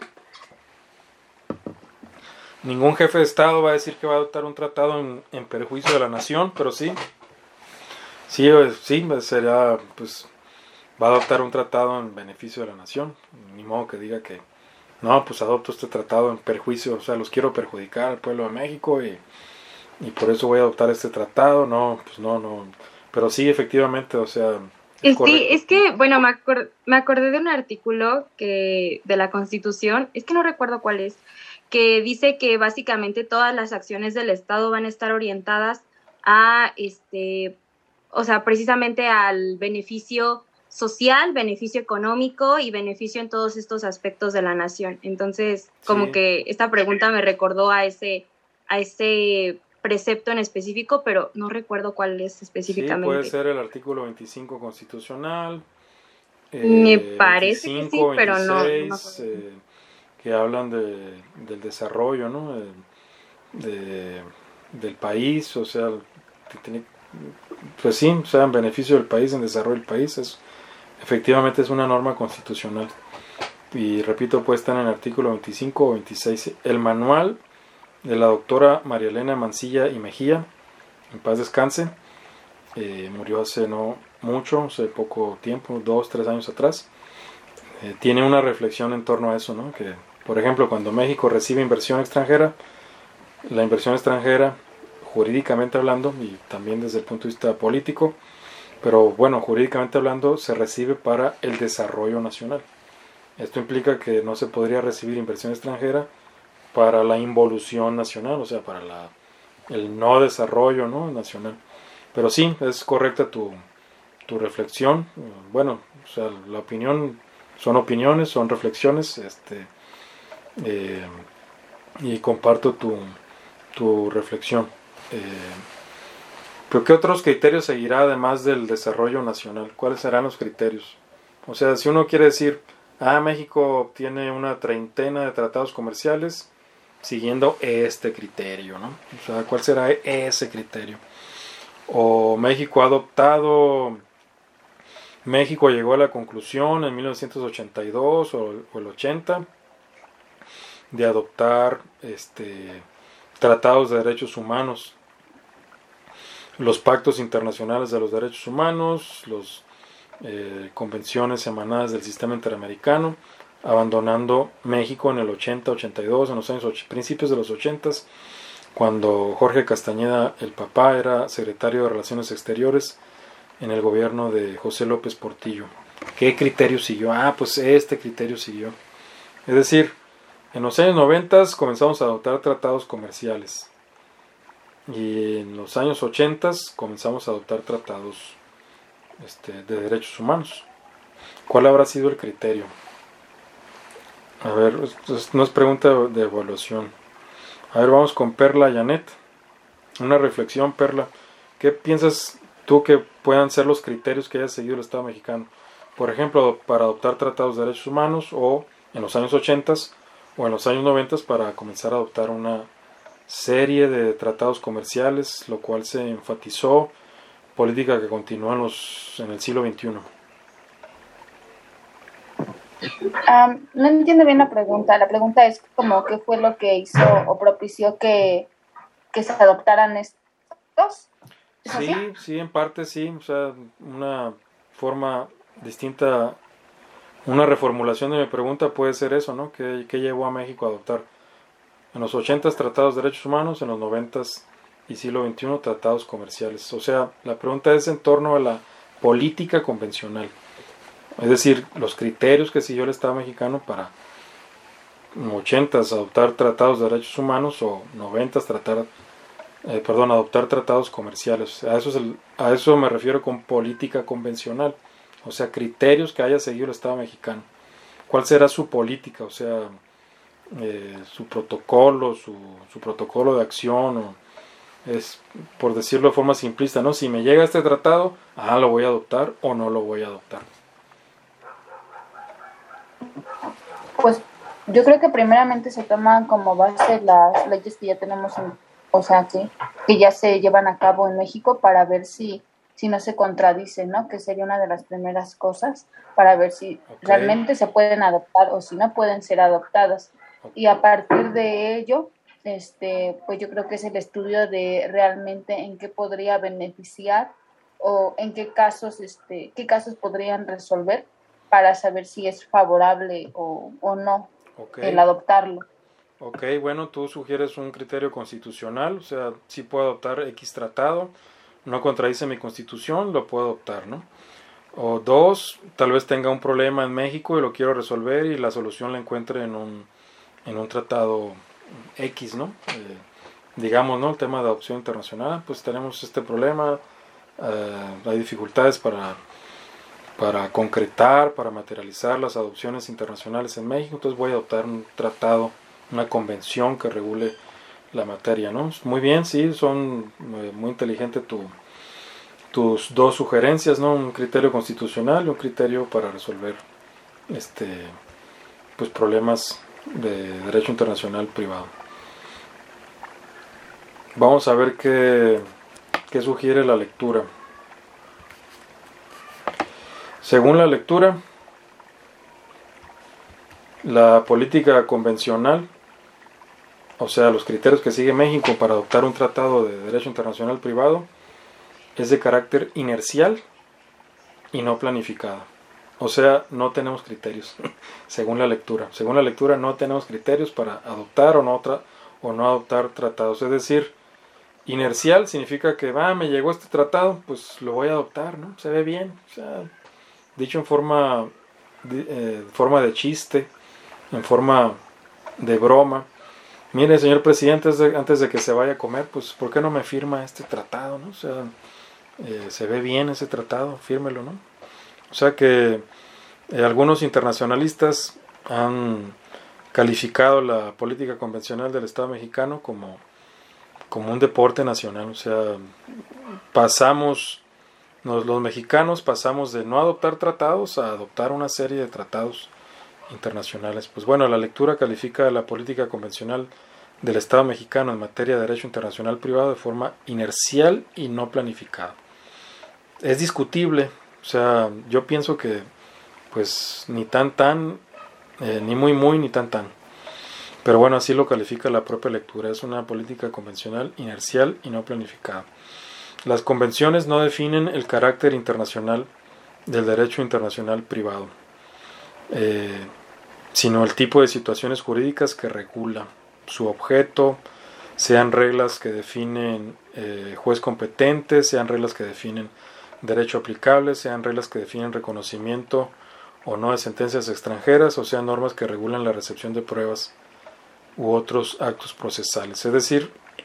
Ningún jefe de Estado va a decir que va a adoptar un tratado en, en perjuicio de la nación, pero sí, sí, sí, será, pues, va a adoptar un tratado en beneficio de la nación. Ni modo que diga que no, pues adopto este tratado en perjuicio, o sea, los quiero perjudicar al pueblo de México y, y por eso voy a adoptar este tratado. No, pues no, no. Pero sí, efectivamente, o sea... Es sí, es que, bueno, me, acor- me acordé de un artículo que de la Constitución, es que no recuerdo cuál es, que dice que básicamente todas las acciones del Estado van a estar orientadas a, este, o sea, precisamente al beneficio social, beneficio económico y beneficio en todos estos aspectos de la nación. Entonces, como sí, que esta pregunta me recordó a ese, a ese precepto en específico, pero no recuerdo cuál es específicamente. Sí, puede ser el artículo veinticinco constitucional. Eh, me parece veinticinco, que sí, pero veintiséis, no, no eh, que hablan de, del desarrollo, ¿no?, de, de, del país, o sea, que tiene, pues sí, o sea, en beneficio del país, en desarrollo del país. Es, efectivamente es una norma constitucional. Y repito, puede estar en el artículo veinticinco o veintiséis. El manual de la doctora María Elena Mancilla y Mejía, en paz descanse, eh, murió hace no mucho, hace poco tiempo, dos, tres años atrás. Eh, tiene una reflexión en torno a eso, ¿no?, que, por ejemplo, cuando México recibe inversión extranjera, la inversión extranjera, jurídicamente hablando, y también desde el punto de vista político, pero bueno, jurídicamente hablando, se recibe para el desarrollo nacional. Esto implica que no se podría recibir inversión extranjera para la involución nacional, o sea, para la, el no desarrollo, ¿no?, nacional. Pero sí, es correcta tu, tu reflexión. Bueno, o sea, la opinión son opiniones, son reflexiones, este, eh, y comparto tu, tu reflexión. Eh, ¿Pero qué otros criterios seguirá además del desarrollo nacional? ¿Cuáles serán los criterios? O sea, si uno quiere decir, ah, México tiene una treintena de tratados comerciales siguiendo este criterio, ¿no? O sea, ¿cuál será ese criterio? O México ha adoptado, México llegó a la conclusión en mil novecientos ochenta y dos o, o el ochenta de adoptar este, tratados de derechos humanos, los pactos internacionales de los derechos humanos, las eh, convenciones emanadas del sistema interamericano, abandonando México en el ochenta, ochenta y dos, en los años ocho, principios de los ochentas, cuando Jorge Castañeda, el papá, era secretario de Relaciones Exteriores en el gobierno de José López Portillo. ¿Qué criterio siguió? Ah, pues este criterio siguió. Es decir, en los años noventa comenzamos a adoptar tratados comerciales. y en los años ochenta comenzamos a adoptar tratados este, de derechos humanos. ¿Cuál habrá sido el criterio? A ver, no es pregunta de evaluación. A ver, vamos con Perla Janet. Una reflexión, Perla. ¿Qué piensas tú que puedan ser los criterios que haya seguido el Estado mexicano? Por ejemplo, para adoptar tratados de derechos humanos, o en los años ochenta o en los años noventa para comenzar a adoptar una serie de tratados comerciales, lo cual se enfatizó, política que continúa en, los, en el siglo veintiuno. Um, no entiendo bien la pregunta. La pregunta es como qué fue lo que hizo o propició que, que se adoptaran estos. ¿Es sí, así? sí, en parte sí. O sea, una forma distinta, una reformulación de mi pregunta puede ser eso, ¿no? ¿Qué, qué llevó a México a adoptar en los ochentas tratados de derechos humanos, en los noventas y siglo veintiuno tratados comerciales? O sea, la pregunta es en torno a la política convencional. Es decir, los criterios que siguió el Estado mexicano para ochentas adoptar tratados de derechos humanos o noventas tratar, eh, perdón, adoptar tratados comerciales. A eso, es el, a eso me refiero con política convencional. O sea, criterios que haya seguido el Estado mexicano. ¿Cuál será su política? O sea, eh, su protocolo, su, su protocolo de acción, o es, por decirlo de forma simplista, ¿no? Si me llega este tratado, ah, lo voy a adoptar o no lo voy a adoptar. Pues yo creo que primeramente se toman como base las leyes que ya tenemos, en, o sea, que, que ya se llevan a cabo en México para ver si, si no se contradicen, ¿no? Que sería una de las primeras cosas para ver si okay. realmente se pueden adoptar o si no pueden ser adoptadas. Okay. Y a partir de ello, este, pues yo creo que es el estudio de realmente en qué podría beneficiar o en qué casos, este, qué casos podrían resolver para saber si es favorable o, o no okay. el adoptarlo. Ok, bueno, tú sugieres un criterio constitucional, o sea, si puedo adoptar X tratado, no contradice mi constitución, lo puedo adoptar, ¿no? O dos, tal vez tenga un problema en México y lo quiero resolver y la solución la encuentre en un, en un tratado X, ¿no? Eh, digamos, ¿no? El tema de adopción internacional, pues tenemos este problema, eh, hay dificultades para... para concretar, para materializar las adopciones internacionales en México, entonces voy a adoptar un tratado, una convención que regule la materia, ¿no? Muy bien, sí, son eh, muy inteligentes tu, tus dos sugerencias, ¿no? Un criterio constitucional y un criterio para resolver este, pues, problemas de derecho internacional privado. Vamos a ver qué, qué sugiere la lectura. Según la lectura, la política convencional, o sea, los criterios que sigue México para adoptar un tratado de derecho internacional privado, es de carácter inercial y no planificado. O sea, no tenemos criterios, según la lectura. Según la lectura, no tenemos criterios para adoptar o no, tra- o no adoptar tratados. Es decir, inercial significa que, va, ah, me llegó este tratado, pues lo voy a adoptar, ¿no? Se ve bien, o sea... dicho en forma, de, eh, forma de chiste, en forma de broma. Mire, señor presidente, antes de, antes de que se vaya a comer, pues, ¿por qué no me firma este tratado, no? O sea, eh, se ve bien ese tratado, fírmelo, ¿no? O sea que eh, algunos internacionalistas han calificado la política convencional del Estado mexicano como, como un deporte nacional. O sea, pasamos... Nos, los mexicanos pasamos de no adoptar tratados a adoptar una serie de tratados internacionales. Pues bueno, la lectura califica la política convencional del Estado mexicano en materia de derecho internacional privado de forma inercial y no planificada. Es discutible, o sea, yo pienso que pues ni tan tan, eh, ni muy muy, ni tan tan. Pero bueno, así lo califica la propia lectura. Es una política convencional inercial y no planificada. Las convenciones no definen el carácter internacional del derecho internacional privado, eh, sino el tipo de situaciones jurídicas que regula, su objeto, sean reglas que definen eh, juez competente, sean reglas que definen derecho aplicable, sean reglas que definen reconocimiento o no de sentencias extranjeras, o sean normas que regulan la recepción de pruebas u otros actos procesales. Es decir,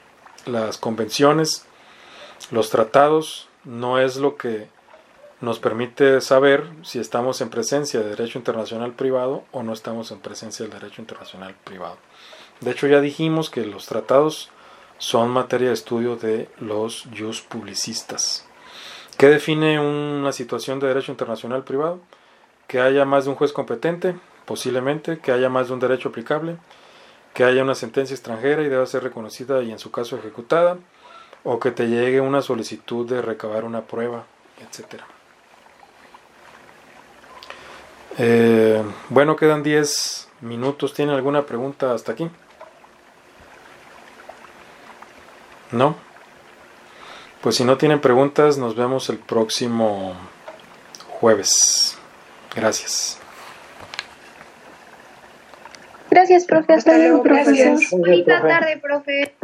las convenciones, los tratados, no es lo que nos permite saber si estamos en presencia de derecho internacional privado o no estamos en presencia del derecho internacional privado. De hecho, ya dijimos que los tratados son materia de estudio de los jus publicistas. ¿Qué define una situación de derecho internacional privado? Que haya más de un juez competente, posiblemente, que haya más de un derecho aplicable, que haya una sentencia extranjera y deba ser reconocida y en su caso ejecutada, o que te llegue una solicitud de recabar una prueba, etcétera. Eh, bueno, quedan diez minutos. ¿Tienen alguna pregunta hasta aquí? ¿No? Pues si no tienen preguntas, nos vemos el próximo jueves. Gracias. Gracias, profe. Hasta luego, profesor. Bonita tarde, profe.